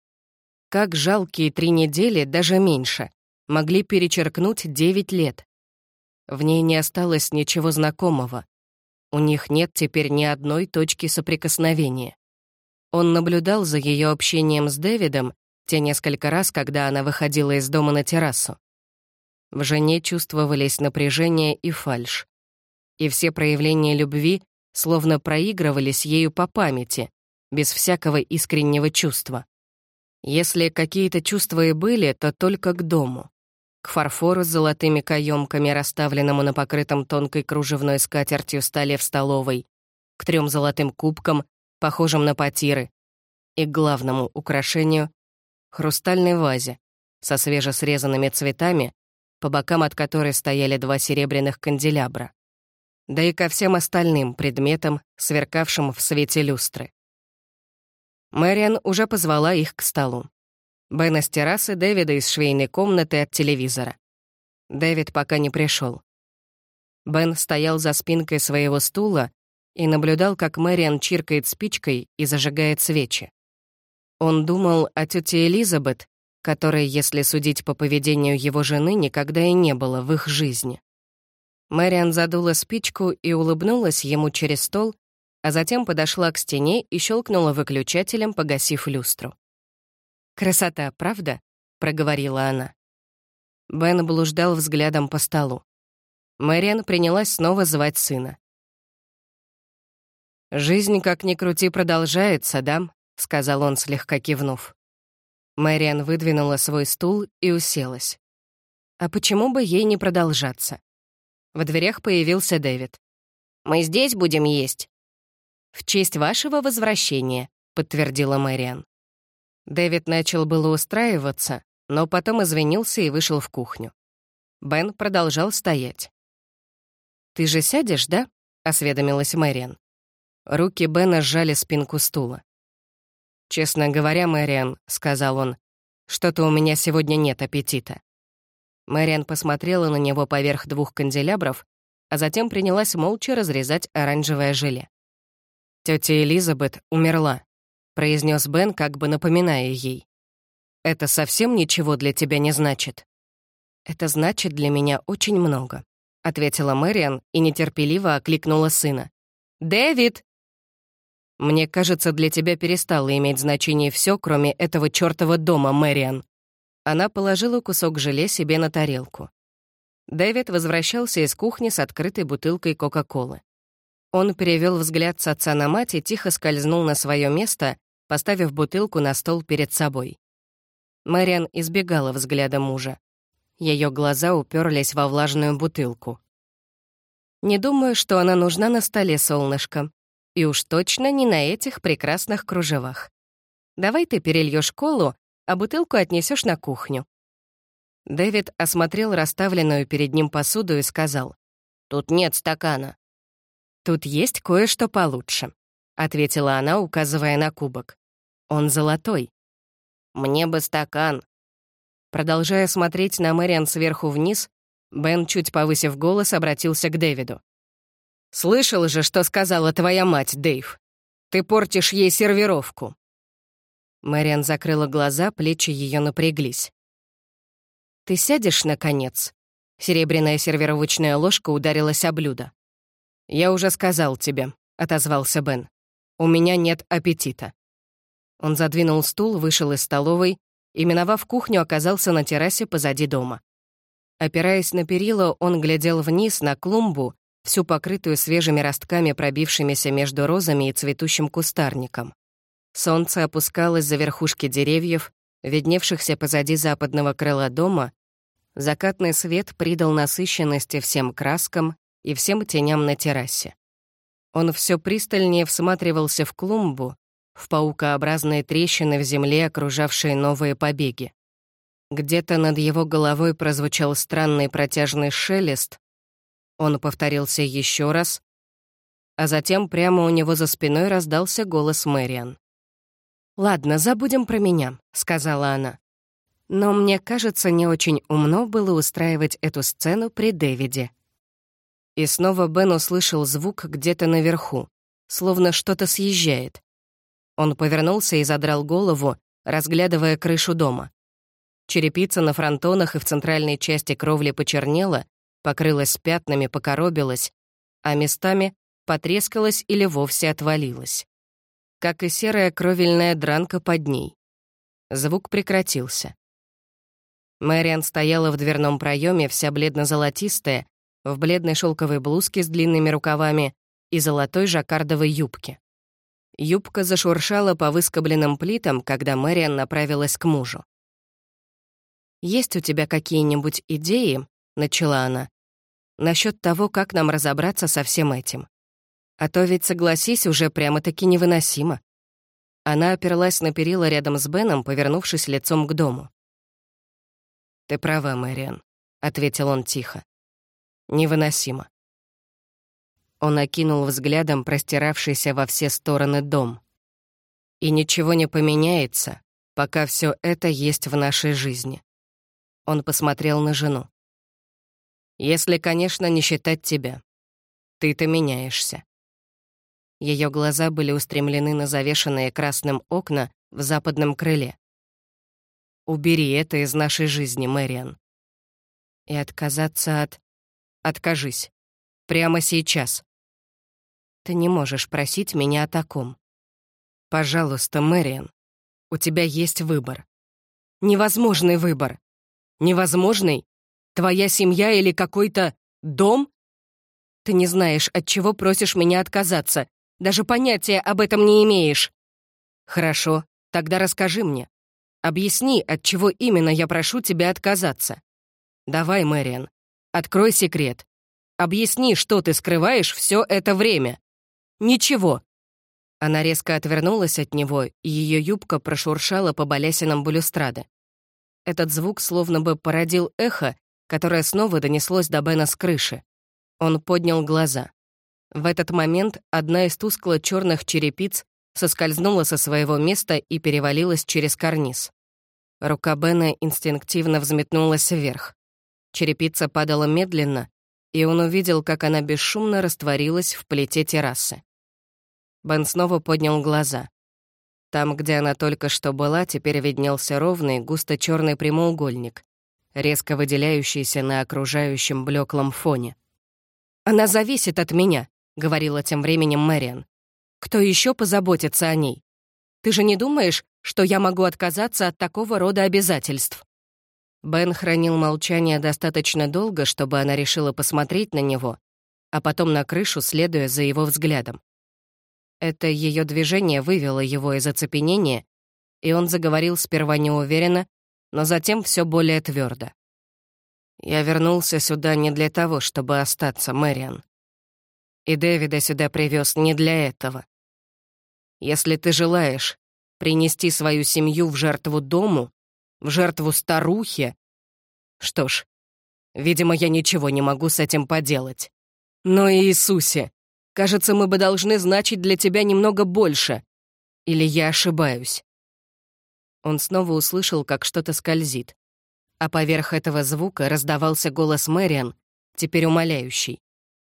Как жалкие 3 недели, даже меньше, могли перечеркнуть 9 лет. В ней не осталось ничего знакомого. У них нет теперь ни одной точки соприкосновения. Он наблюдал за ее общением с Дэвидом те несколько раз, когда она выходила из дома на террасу. В жене чувствовались напряжение и фальшь. И все проявления любви словно проигрывались ею по памяти, без всякого искреннего чувства. Если какие-то чувства и были, то только к дому. К фарфору с золотыми каемками, расставленному на покрытом тонкой кружевной скатертью столе в столовой, к 3 золотым кубкам, похожим на потиры, и к главному украшению — хрустальной вазе со свежесрезанными цветами, по бокам от которой стояли 2 серебряных канделябра. Да и ко всем остальным предметам, сверкавшим в свете люстры. Мэриан уже позвала их к столу. Бена с террасы, Дэвида из швейной комнаты от телевизора. Дэвид пока не пришел. Бен стоял за спинкой своего стула и наблюдал, как Мэриан чиркает спичкой и зажигает свечи. Он думал о тете Элизабет, которой, если судить по поведению его жены, никогда и не было в их жизни. Мэриан задула спичку и улыбнулась ему через стол, а затем подошла к стене и щелкнула выключателем, погасив люстру. «Красота, правда?» — проговорила она. Бен блуждал взглядом по столу. Мэриан принялась снова звать сына. «Жизнь, как ни крути, продолжается, да?» — сказал он, слегка кивнув. Мэриан выдвинула свой стул и уселась. А почему бы ей не продолжаться? В дверях появился Дэвид. «Мы здесь будем есть?» «В честь вашего возвращения», — подтвердила Мэриан. Дэвид начал было устраиваться, но потом извинился и вышел в кухню. Бен продолжал стоять. «Ты же сядешь, да?» — осведомилась Мэриан. Руки Бена сжали спинку стула. «Честно говоря, Мэриан», — сказал он, — «что-то у меня сегодня нет аппетита». Мэриан посмотрела на него поверх 2 канделябров, а затем принялась молча разрезать оранжевое желе. «Тётя Элизабет умерла», — произнес Бен, как бы напоминая ей. «Это совсем ничего для тебя не значит?» «Это значит для меня очень много», — ответила Мэриан и нетерпеливо окликнула сына. «Дэвид!» «Мне кажется, для тебя перестало иметь значение все, кроме этого чёртова дома, Мэриан». Она положила кусок желе себе на тарелку. Дэвид возвращался из кухни с открытой бутылкой Кока-Колы. Он перевел взгляд с отца на мать и тихо скользнул на свое место, поставив бутылку на стол перед собой. Мэриан избегала взгляда мужа. Ее глаза уперлись во влажную бутылку. «Не думаю, что она нужна на столе, солнышко. И уж точно не на этих прекрасных кружевах. Давай ты перельешь колу, а бутылку отнесешь на кухню». Дэвид осмотрел расставленную перед ним посуду и сказал: «Тут нет стакана». «Тут есть кое-что получше», — ответила она, указывая на кубок. «Он золотой». «Мне бы стакан». Продолжая смотреть на Мэриан сверху вниз, Бен, чуть повысив голос, обратился к Дэвиду. «Слышал же, что сказала твоя мать, Дэйв? Ты портишь ей сервировку». Мэриан закрыла глаза, плечи ее напряглись. «Ты сядешь, наконец?» Серебряная сервировочная ложка ударилась о блюдо. «Я уже сказал тебе», — отозвался Бен. «У меня нет аппетита». Он задвинул стул, вышел из столовой и, миновав кухню, оказался на террасе позади дома. Опираясь на перила, он глядел вниз на клумбу, всю покрытую свежими ростками, пробившимися между розами и цветущим кустарником. Солнце опускалось за верхушки деревьев, видневшихся позади западного крыла дома. Закатный свет придал насыщенности всем краскам и всем теням на террасе. Он все пристальнее всматривался в клумбу, в паукообразные трещины в земле, окружавшие новые побеги. Где-то над его головой прозвучал странный протяжный шелест. Он повторился еще раз, а затем прямо у него за спиной раздался голос Мэриан. «Ладно, забудем про меня», — сказала она. «Но мне кажется, не очень умно было устраивать эту сцену при Дэвиде». И снова Бен услышал звук где-то наверху, словно что-то съезжает. Он повернулся и задрал голову, разглядывая крышу дома. Черепица на фронтонах и в центральной части кровли почернела, покрылась пятнами, покоробилась, а местами потрескалась или вовсе отвалилась. Как и серая кровельная дранка под ней. Звук прекратился. Мэриан стояла в дверном проеме, вся бледно-золотистая, в бледной шелковой блузке с длинными рукавами и золотой жаккардовой юбке. Юбка зашуршала по выскобленным плитам, когда Мэриан направилась к мужу. «Есть у тебя какие-нибудь идеи?» — начала она. «Насчёт того, как нам разобраться со всем этим. А то ведь, согласись, уже прямо-таки невыносимо». Она оперлась на перила рядом с Беном, повернувшись лицом к дому. «Ты права, Мэриан», — ответил он тихо. «Невыносимо». Он окинул взглядом простиравшийся во все стороны дом. «И ничего не поменяется, пока все это есть в нашей жизни». Он посмотрел на жену. «Если, конечно, не считать тебя. Ты-то меняешься». Ее глаза были устремлены на завешенные красным окна в западном крыле. «Убери это из нашей жизни, Мэриан». «И отказаться от...» «Откажись. Прямо сейчас». «Ты не можешь просить меня о таком». «Пожалуйста, Мэриан, у тебя есть выбор». «Невозможный выбор». «Невозможный? Твоя семья или какой-то Дом? Ты не знаешь, от чего просишь меня отказаться. Даже понятия об этом не имеешь. Хорошо, тогда расскажи мне. Объясни, от чего именно я прошу тебя отказаться. Давай, Мэриан, открой секрет. Объясни, что ты скрываешь все это время. Ничего. Она резко отвернулась от него, и ее юбка прошуршала по балясинам балюстрады. Этот звук словно бы породил эхо, которое снова донеслось до Бена с крыши. Он поднял глаза. В этот момент одна из тускло-черных черепиц соскользнула со своего места и перевалилась через карниз. Рука Бена инстинктивно взметнулась вверх. Черепица падала медленно, и он увидел, как она бесшумно растворилась в плите террасы. Бен снова поднял глаза. Там, где она только что была, теперь виднелся ровный, густо-черный прямоугольник, резко выделяющийся на окружающем блеклом фоне. «Она зависит от меня», — говорила тем временем Мэриан. «Кто еще позаботится о ней? Ты же не думаешь, что я могу отказаться от такого рода обязательств?» Бен хранил молчание достаточно долго, чтобы она решила посмотреть на него, а потом на крышу, следуя за его взглядом. Это ее движение вывело его из оцепенения, и он заговорил сперва неуверенно, но затем все более твердо. «Я вернулся сюда не для того, чтобы остаться, Мэриан. И Дэвида сюда привез не для этого. Если ты желаешь принести свою семью в жертву дому, в жертву старухе, что ж, видимо, я ничего не могу с этим поделать. Но, Иисусе, кажется, мы бы должны значить для тебя немного больше. Или я ошибаюсь?» Он снова услышал, как что-то скользит. А поверх этого звука раздавался голос Мэриан, теперь умоляющий.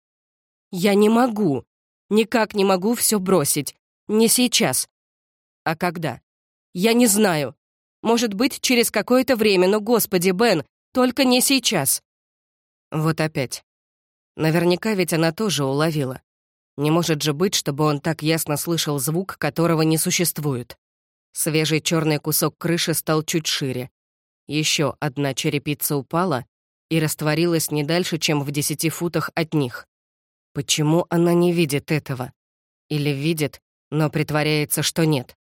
«Я не могу, никак не могу все бросить. Не сейчас. А когда? Я не знаю. Может быть, через какое-то время, но, Господи, Бен, только не сейчас». Вот опять. Наверняка ведь она тоже уловила. Не может же быть, чтобы он так ясно слышал звук, которого не существует. Свежий черный кусок крыши стал чуть шире. Еще одна черепица упала и растворилась не дальше, чем в 10 футах от них. Почему она не видит этого? Или видит, но притворяется, что нет?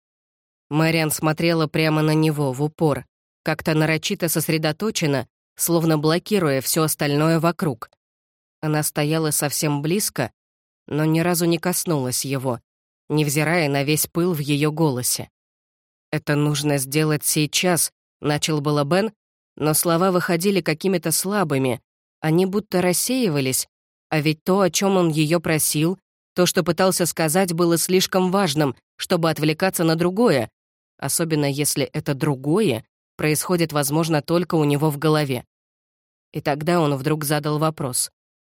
Мэриан смотрела прямо на него, в упор, как-то нарочито сосредоточенно, словно блокируя все остальное вокруг. Она стояла совсем близко, но ни разу не коснулась его, невзирая на весь пыл в ее голосе. «Это нужно сделать сейчас», — начал было Бен, но слова выходили какими-то слабыми, они будто рассеивались, а ведь то, о чем он ее просил, то, что пытался сказать, было слишком важным, чтобы отвлекаться на другое, особенно если это другое происходит, возможно, только у него в голове. И тогда он вдруг задал вопрос.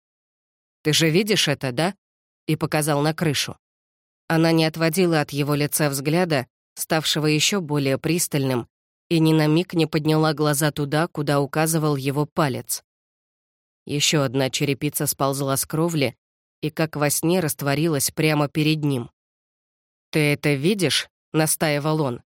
«Ты же видишь это, да?» И показал на крышу. Она не отводила от его лица взгляда, ставшего еще более пристальным, и ни на миг не подняла глаза туда, куда указывал его палец. Еще одна черепица сползла с кровли и, как во сне, растворилась прямо перед ним. «Ты это видишь?» — настаивал он.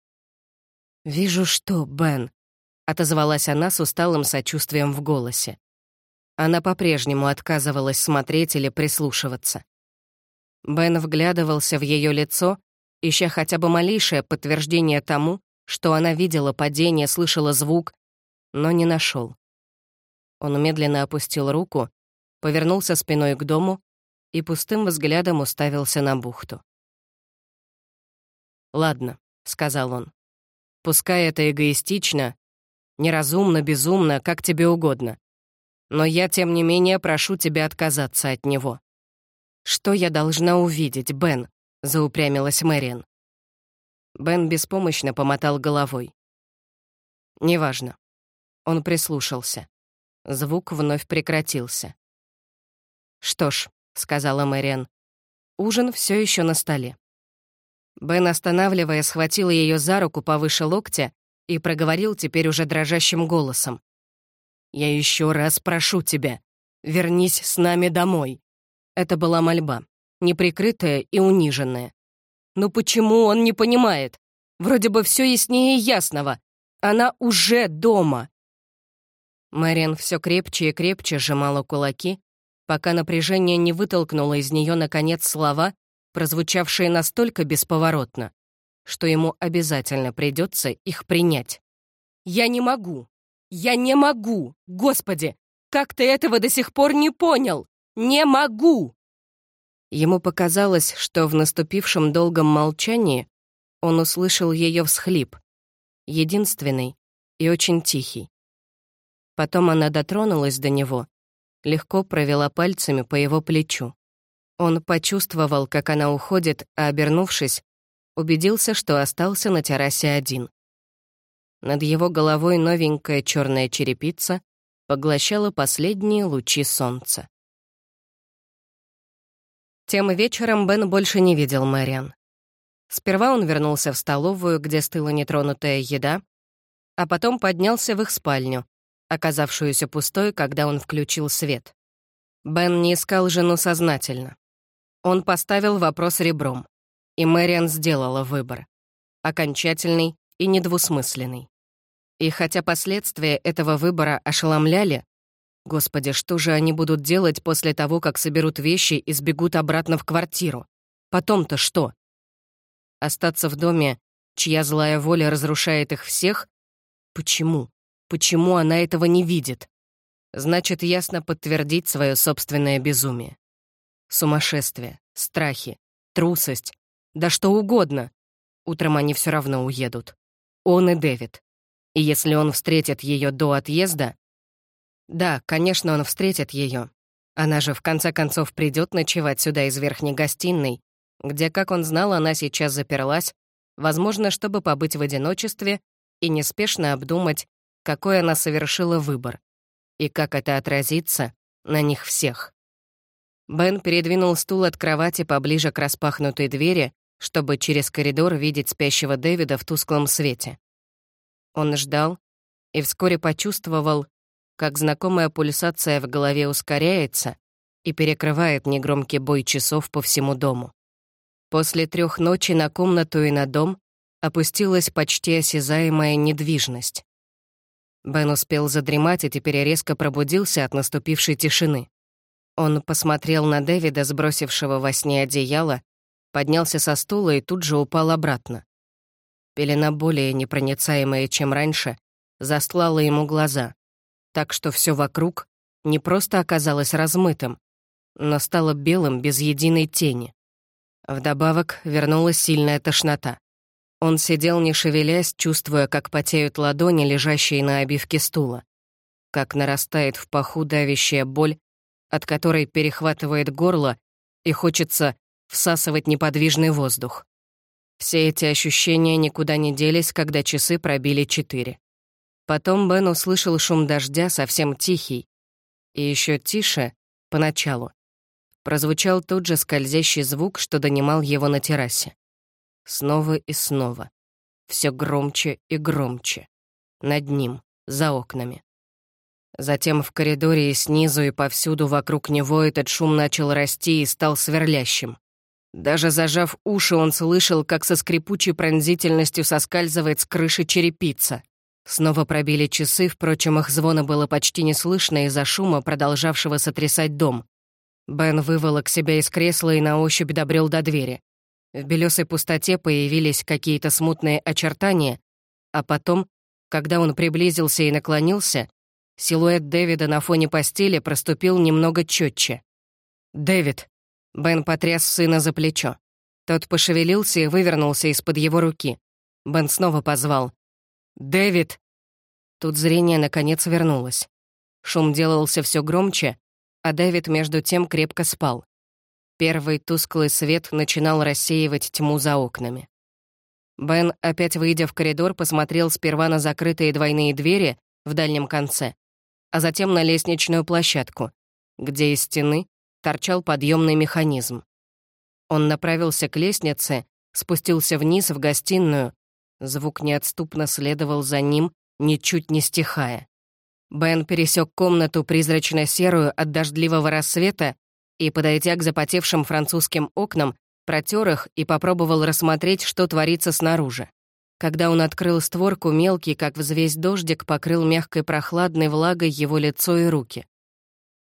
«Вижу что, Бен?» — отозвалась она с усталым сочувствием в голосе. Она по-прежнему отказывалась смотреть или прислушиваться. Бен вглядывался в ее лицо, ища хотя бы малейшее подтверждение тому, что она видела падение, слышала звук, но не нашел. Он медленно опустил руку, повернулся спиной к дому и пустым взглядом уставился на бухту. «Ладно», — сказал он, — «пускай это эгоистично, неразумно, безумно, как тебе угодно. Но я, тем не менее, прошу тебя отказаться от него». «Что я должна увидеть, Бен?» — заупрямилась Мэриан. Бен беспомощно помотал головой. «Неважно». Он прислушался. Звук вновь прекратился. «Что ж», — сказала Мэриан, — «ужин все еще на столе». Бен, останавливая, схватил ее за руку повыше локтя и проговорил теперь уже дрожащим голосом. «Я еще раз прошу тебя, вернись с нами домой». Это была мольба, неприкрытая и униженная. «Ну почему он не понимает? Вроде бы все яснее ясного. Она уже дома». Мэриан все крепче и крепче сжимала кулаки, пока напряжение не вытолкнуло из нее, наконец, слова, прозвучавшие настолько бесповоротно, что ему обязательно придется их принять. «Я не могу! Я не могу! Господи! Как ты этого до сих пор не понял? Не могу!» Ему показалось, что в наступившем долгом молчании он услышал ее всхлип, единственный и очень тихий. Потом она дотронулась до него, легко провела пальцами по его плечу. Он почувствовал, как она уходит, а, обернувшись, убедился, что остался на террасе один. Над его головой новенькая черная черепица поглощала последние лучи солнца. Тем вечером Бен больше не видел Мэриан. Сперва он вернулся в столовую, где стыла нетронутая еда, а потом поднялся в их спальню, оказавшуюся пустой, когда он включил свет. Бен не искал жену сознательно. Он поставил вопрос ребром, и Мэриан сделала выбор. Окончательный и недвусмысленный. И хотя последствия этого выбора ошеломляли, господи, что же они будут делать после того, как соберут вещи и сбегут обратно в квартиру? Потом-то что? Остаться в доме, чья злая воля разрушает их всех? Почему? Почему она этого не видит? Значит, ясно подтвердить свое собственное безумие. Сумасшествие, страхи, трусость, да что угодно. Утром они все равно уедут. Он и Дэвид. И если он встретит ее до отъезда... Да, конечно, он встретит ее. Она же в конце концов придет ночевать сюда из верхней гостиной, где, как он знал, она сейчас заперлась, возможно, чтобы побыть в одиночестве и неспешно обдумать, какой она совершила выбор, и как это отразится на них всех. Бен передвинул стул от кровати поближе к распахнутой двери, чтобы через коридор видеть спящего Дэвида в тусклом свете. Он ждал и вскоре почувствовал, как знакомая пульсация в голове ускоряется и перекрывает негромкий бой часов по всему дому. После 3 ночей на комнату и на дом опустилась почти осязаемая недвижность. Бен успел задремать и теперь резко пробудился от наступившей тишины. Он посмотрел на Дэвида, сбросившего во сне одеяло, поднялся со стула и тут же упал обратно. Пелена более непроницаемая, чем раньше, застлала ему глаза, так что все вокруг не просто оказалось размытым, но стало белым без единой тени. Вдобавок вернулась сильная тошнота. Он сидел, не шевелясь, чувствуя, как потеют ладони, лежащие на обивке стула, как нарастает в паху давящая боль, от которой перехватывает горло и хочется всасывать неподвижный воздух. Все эти ощущения никуда не делись, когда часы пробили 4. Потом Бен услышал шум дождя, совсем тихий, и еще тише, поначалу, прозвучал тот же скользящий звук, что донимал его на террасе. Снова и снова. Все громче и громче. Над ним, за окнами. Затем в коридоре и снизу, и повсюду вокруг него этот шум начал расти и стал сверлящим. Даже зажав уши, он слышал, как со скрипучей пронзительностью соскальзывает с крыши черепица. Снова пробили часы, впрочем, их звона было почти не слышно из-за шума, продолжавшего сотрясать дом. Бен выволок себя из кресла и на ощупь добрел до двери. В белесой пустоте появились какие-то смутные очертания, а потом, когда он приблизился и наклонился, силуэт Дэвида на фоне постели проступил немного четче. «Дэвид!» — Бен потряс сына за плечо. Тот пошевелился и вывернулся из-под его руки. Бен снова позвал. «Дэвид!» Тут зрение наконец вернулось. Шум делался все громче, а Дэвид между тем крепко спал. Первый тусклый свет начинал рассеивать тьму за окнами. Бен, опять выйдя в коридор, посмотрел сперва на закрытые двойные двери в дальнем конце, а затем на лестничную площадку, где из стены торчал подъемный механизм. Он направился к лестнице, спустился вниз в гостиную. Звук неотступно следовал за ним, ничуть не стихая. Бен пересек комнату призрачно-серую от дождливого рассвета и, подойдя к запотевшим французским окнам, протер их и попробовал рассмотреть, что творится снаружи. Когда он открыл створку, мелкий, как взвесь дождик, покрыл мягкой прохладной влагой его лицо и руки.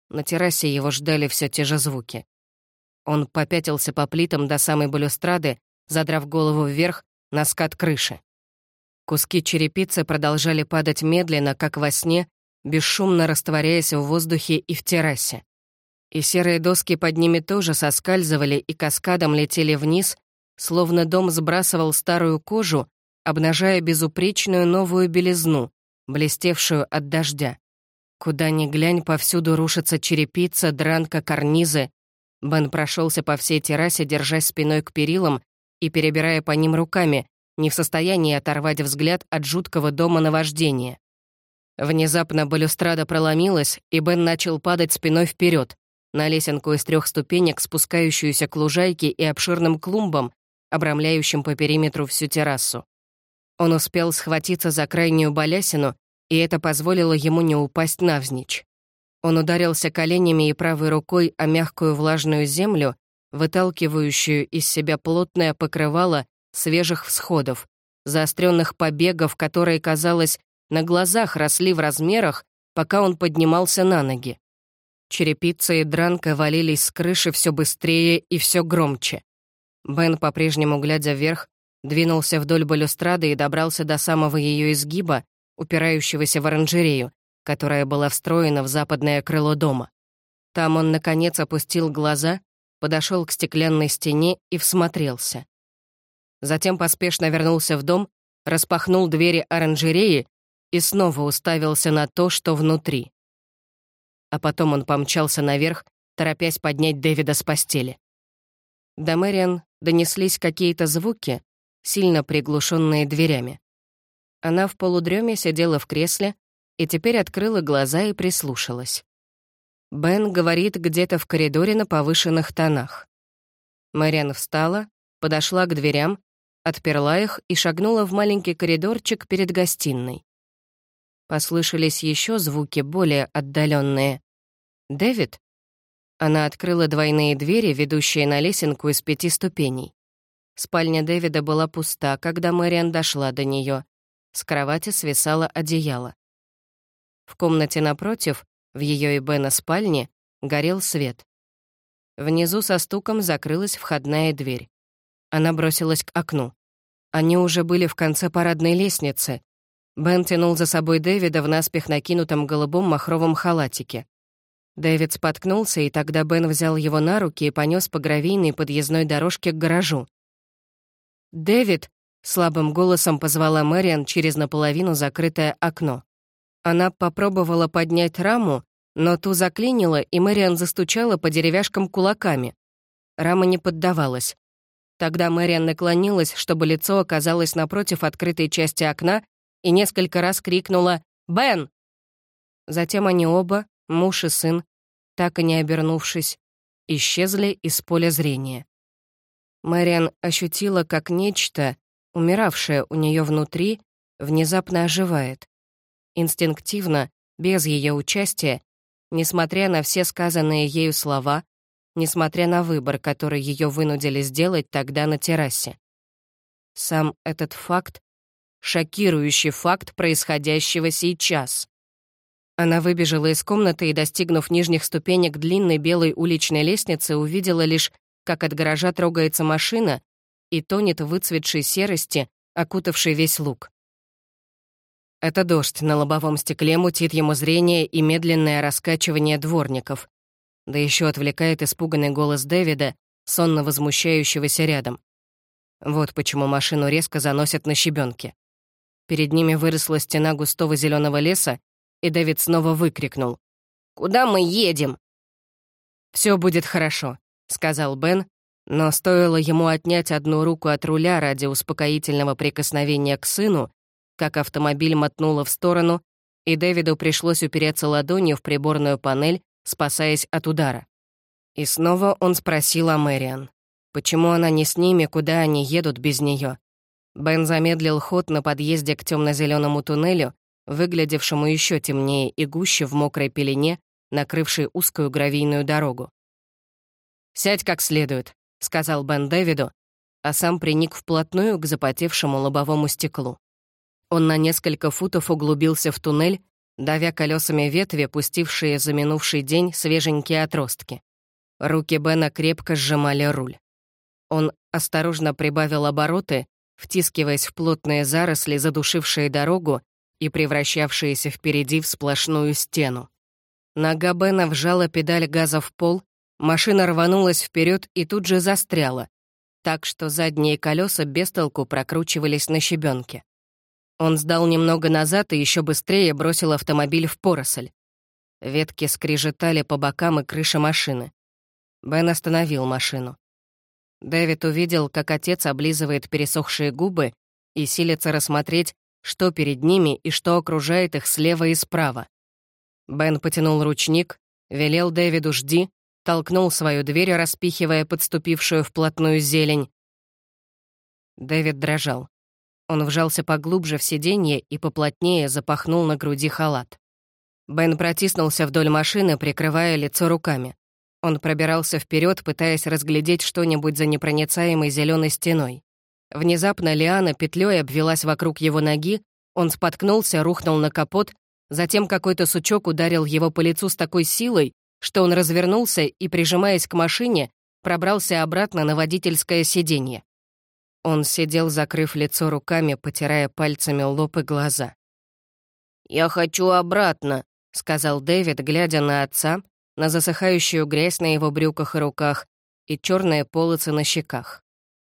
На террасе его ждали все те же звуки. Он попятился по плитам до самой балюстрады, задрав голову вверх на скат крыши. Куски черепицы продолжали падать медленно, как во сне, бесшумно растворяясь в воздухе и в террасе. И серые доски под ними тоже соскальзывали и каскадом летели вниз, словно дом сбрасывал старую кожу, обнажая безупречную новую белизну, блестевшую от дождя. Куда ни глянь, повсюду рушится черепица, дранка, карнизы. Бен прошелся по всей террасе, держась спиной к перилам и перебирая по ним руками, не в состоянии оторвать взгляд от жуткого дома наваждения. Внезапно балюстрада проломилась, и Бен начал падать спиной вперед на лесенку из 3 ступенек, спускающуюся к лужайке и обширным клумбам, обрамляющим по периметру всю террасу. Он успел схватиться за крайнюю балясину, и это позволило ему не упасть навзничь. Он ударился коленями и правой рукой о мягкую влажную землю, выталкивающую из себя плотное покрывало свежих всходов, заостренных побегов, которые, казалось, на глазах росли в размерах, пока он поднимался на ноги. Черепица и дранка валились с крыши все быстрее и все громче. Бен, по-прежнему глядя вверх, двинулся вдоль балюстрады и добрался до самого ее изгиба, упирающегося в оранжерею, которая была встроена в западное крыло дома. Там он, наконец, опустил глаза, подошел к стеклянной стене и всмотрелся. Затем поспешно вернулся в дом, распахнул двери оранжереи и снова уставился на то, что внутри. А потом он помчался наверх, торопясь поднять Дэвида с постели. До Мэриан донеслись какие-то звуки, сильно приглушенные дверями. Она в полудреме сидела в кресле и теперь открыла глаза и прислушалась. Бен говорит где-то в коридоре на повышенных тонах. Мэриан встала, подошла к дверям, отперла их и шагнула в маленький коридорчик перед гостиной. Послышались еще звуки, более отдаленные. «Дэвид?» Она открыла двойные двери, ведущие на лесенку из 5 ступеней. Спальня Дэвида была пуста, когда Мэриан дошла до нее. С кровати свисало одеяло. В комнате напротив, в ее и Бена спальне, горел свет. Внизу со стуком закрылась входная дверь. Она бросилась к окну. Они уже были в конце парадной лестницы. Бен тянул за собой Дэвида в наспех накинутом голубом махровом халатике. Дэвид споткнулся, и тогда Бен взял его на руки и понес по гравийной подъездной дорожке к гаражу. «Дэвид!» — слабым голосом позвала Мэриан через наполовину закрытое окно. Она попробовала поднять раму, но ту заклинило, и Мэриан застучала по деревяшкам кулаками. Рама не поддавалась. Тогда Мэриан наклонилась, чтобы лицо оказалось напротив открытой части окна, и несколько раз крикнула «Бен!». Затем они оба, муж и сын, так и не обернувшись, исчезли из поля зрения. Мэриан ощутила, как нечто, умиравшее у нее внутри, внезапно оживает. Инстинктивно, без ее участия, несмотря на все сказанные ею слова, несмотря на выбор, который ее вынудили сделать тогда на террасе. Сам этот факт, шокирующий факт происходящего сейчас. Она выбежала из комнаты и, достигнув нижних ступенек длинной белой уличной лестницы, увидела лишь, как от гаража трогается машина и тонет в выцветшей серости, окутавшей весь луг. Это дождь на лобовом стекле мутит ему зрение и медленное раскачивание дворников. Да еще отвлекает испуганный голос Дэвида, сонно возмущающегося рядом. Вот почему машину резко заносят на щебенке. Перед ними выросла стена густого зеленого леса, и Дэвид снова выкрикнул: «Куда мы едем?» «Все будет хорошо», — сказал Бен, но стоило ему отнять одну руку от руля ради успокоительного прикосновения к сыну, как автомобиль мотнуло в сторону, и Дэвиду пришлось упереться ладонью в приборную панель, спасаясь от удара. И снова он спросил о Мэриан. Почему она не с ними, куда они едут без нее? Бен замедлил ход на подъезде к темно-зеленому туннелю, выглядевшему еще темнее и гуще в мокрой пелене, накрывшей узкую гравийную дорогу. «Сядь как следует», — сказал Бен Дэвиду, а сам приник вплотную к запотевшему лобовому стеклу. Он на несколько футов углубился в туннель давя колесами ветви, пустившие за минувший день свеженькие отростки. Руки Бена крепко сжимали руль. Он осторожно прибавил обороты, втискиваясь в плотные заросли, задушившие дорогу и превращавшиеся впереди в сплошную стену. Нога Бена вжала педаль газа в пол, машина рванулась вперед и тут же застряла, так что задние колеса без толку прокручивались на щебенке. Он сдал немного назад и еще быстрее бросил автомобиль в поросль. Ветки скрежетали по бокам и крыше машины. Бен остановил машину. Дэвид увидел, как отец облизывает пересохшие губы и силится рассмотреть, что перед ними и что окружает их слева и справа. Бен потянул ручник, велел Дэвиду «жди», толкнул свою дверь, распихивая подступившую вплотную зелень. Дэвид дрожал. Он вжался поглубже в сиденье и поплотнее запахнул на груди халат. Бен протиснулся вдоль машины, прикрывая лицо руками. Он пробирался вперед, пытаясь разглядеть что-нибудь за непроницаемой зеленой стеной. Внезапно лиана петлей обвелась вокруг его ноги, он споткнулся, рухнул на капот, затем какой-то сучок ударил его по лицу с такой силой, что он развернулся и, прижимаясь к машине, пробрался обратно на водительское сиденье. Он сидел, закрыв лицо руками, потирая пальцами лоб и глаза. «Я хочу обратно», — сказал Дэвид, глядя на отца, на засыхающую грязь на его брюках и руках и черные полосы на щеках.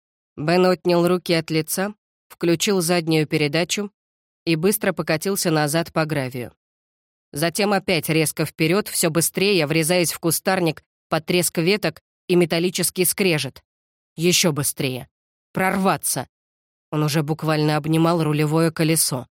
Бен отнял руки от лица, включил заднюю передачу и быстро покатился назад по гравию. Затем опять резко вперед, все быстрее, врезаясь в кустарник под треск веток и металлический скрежет. Еще быстрее. Прорваться. Он уже буквально обнимал рулевое колесо.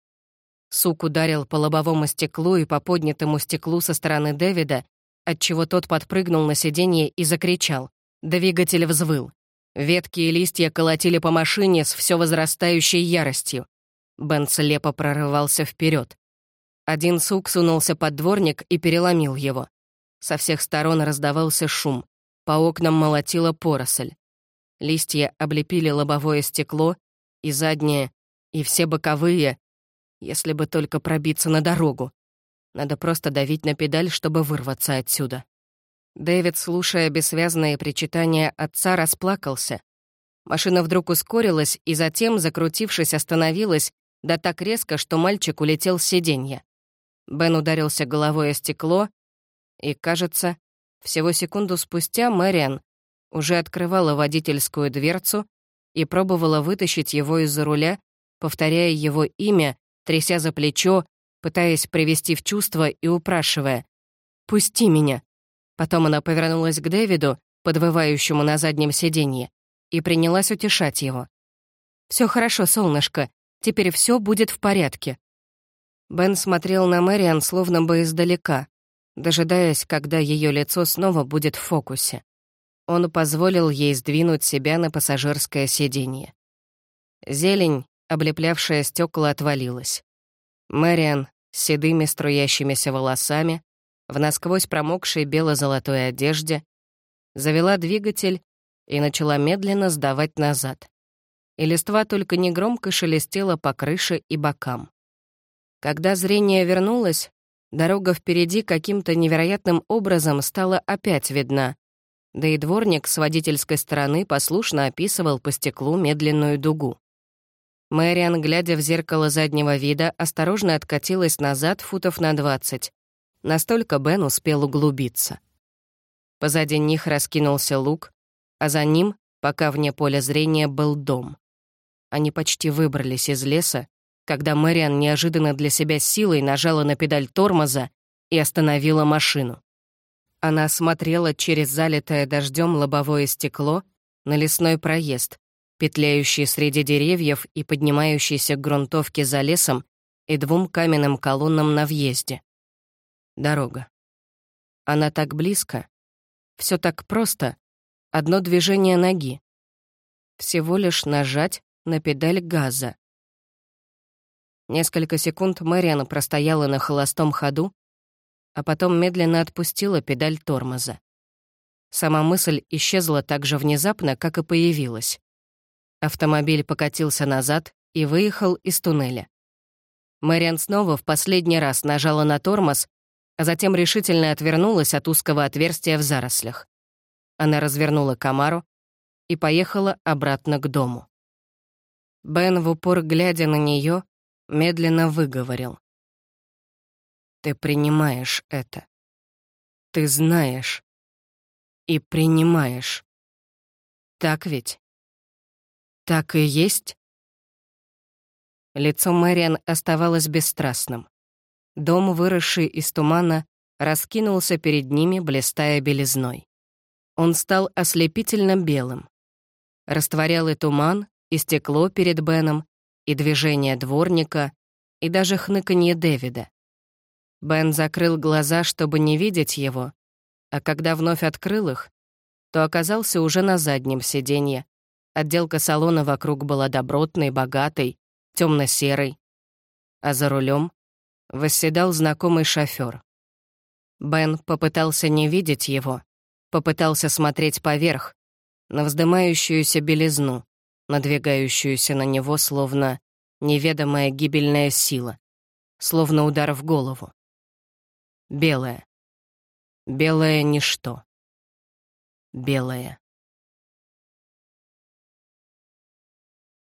Сук ударил по лобовому стеклу и по поднятому стеклу со стороны Дэвида, отчего тот подпрыгнул на сиденье и закричал. Двигатель взвыл. Ветки и листья колотили по машине с все возрастающей яростью. Бен слепо прорывался вперед. Один сук сунулся под дворник и переломил его. Со всех сторон раздавался шум. По окнам молотила поросль. Листья облепили лобовое стекло, и заднее, и все боковые, если бы только пробиться на дорогу. Надо просто давить на педаль, чтобы вырваться отсюда. Дэвид, слушая бессвязные причитания отца, расплакался. Машина вдруг ускорилась и затем, закрутившись, остановилась, да так резко, что мальчик улетел с сиденья. Бен ударился головой о стекло, и, кажется, всего секунду спустя Мэриан уже открывала водительскую дверцу и пробовала вытащить его из-за руля, повторяя его имя, тряся за плечо, пытаясь привести в чувство и упрашивая «Пусти меня». Потом она повернулась к Дэвиду, подвывающему на заднем сиденье, и принялась утешать его. «Все хорошо, солнышко, теперь все будет в порядке». Бен смотрел на Мэриан словно бы издалека, дожидаясь, когда ее лицо снова будет в фокусе. Он позволил ей сдвинуть себя на пассажирское сиденье. Зелень, облеплявшая стекла, отвалилась. Мэриан с седыми струящимися волосами, в насквозь промокшей бело-золотой одежде, завела двигатель и начала медленно сдавать назад. И листва только негромко шелестела по крыше и бокам. Когда зрение вернулось, дорога впереди каким-то невероятным образом стала опять видна, да и дворник с водительской стороны послушно описывал по стеклу медленную дугу. Мэриан, глядя в зеркало заднего вида, осторожно откатилась назад футов на 20. Настолько Бен успел углубиться. Позади них раскинулся луг, а за ним, пока вне поля зрения, был дом. Они почти выбрались из леса, когда Мэриан неожиданно для себя силой нажала на педаль тормоза и остановила машину. Она смотрела через залитое дождем лобовое стекло на лесной проезд, петляющий среди деревьев и поднимающийся к грунтовке за лесом и двум каменным колоннам на въезде. Дорога. Она так близко. Все так просто. Одно движение ноги. Всего лишь нажать на педаль газа. Несколько секунд Мэриан простояла на холостом ходу, а потом медленно отпустила педаль тормоза. Сама мысль исчезла так же внезапно, как и появилась. Автомобиль покатился назад и выехал из туннеля. Мэриан снова в последний раз нажала на тормоз, а затем решительно отвернулась от узкого отверстия в зарослях. Она развернула Камару и поехала обратно к дому. Бен, в упор глядя на нее, медленно выговорил. «Ты принимаешь это. Ты знаешь и принимаешь. Так ведь? Так и есть?» Лицо Мэриан оставалось бесстрастным. Дом, выросший из тумана, раскинулся перед ними, блистая белизной. Он стал ослепительно белым. Растворял и туман, и стекло перед Беном, и движение дворника, и даже хныканье Дэвида. Бен закрыл глаза, чтобы не видеть его, а когда вновь открыл их, то оказался уже на заднем сиденье. Отделка салона вокруг была добротной, богатой, темно-серой, а за рулем восседал знакомый шофер. Бен попытался не видеть его, попытался смотреть поверх, на вздымающуюся белизну, надвигающуюся на него словно неведомая гибельная сила, словно удар в голову. Белое. Белое ничто. Белое.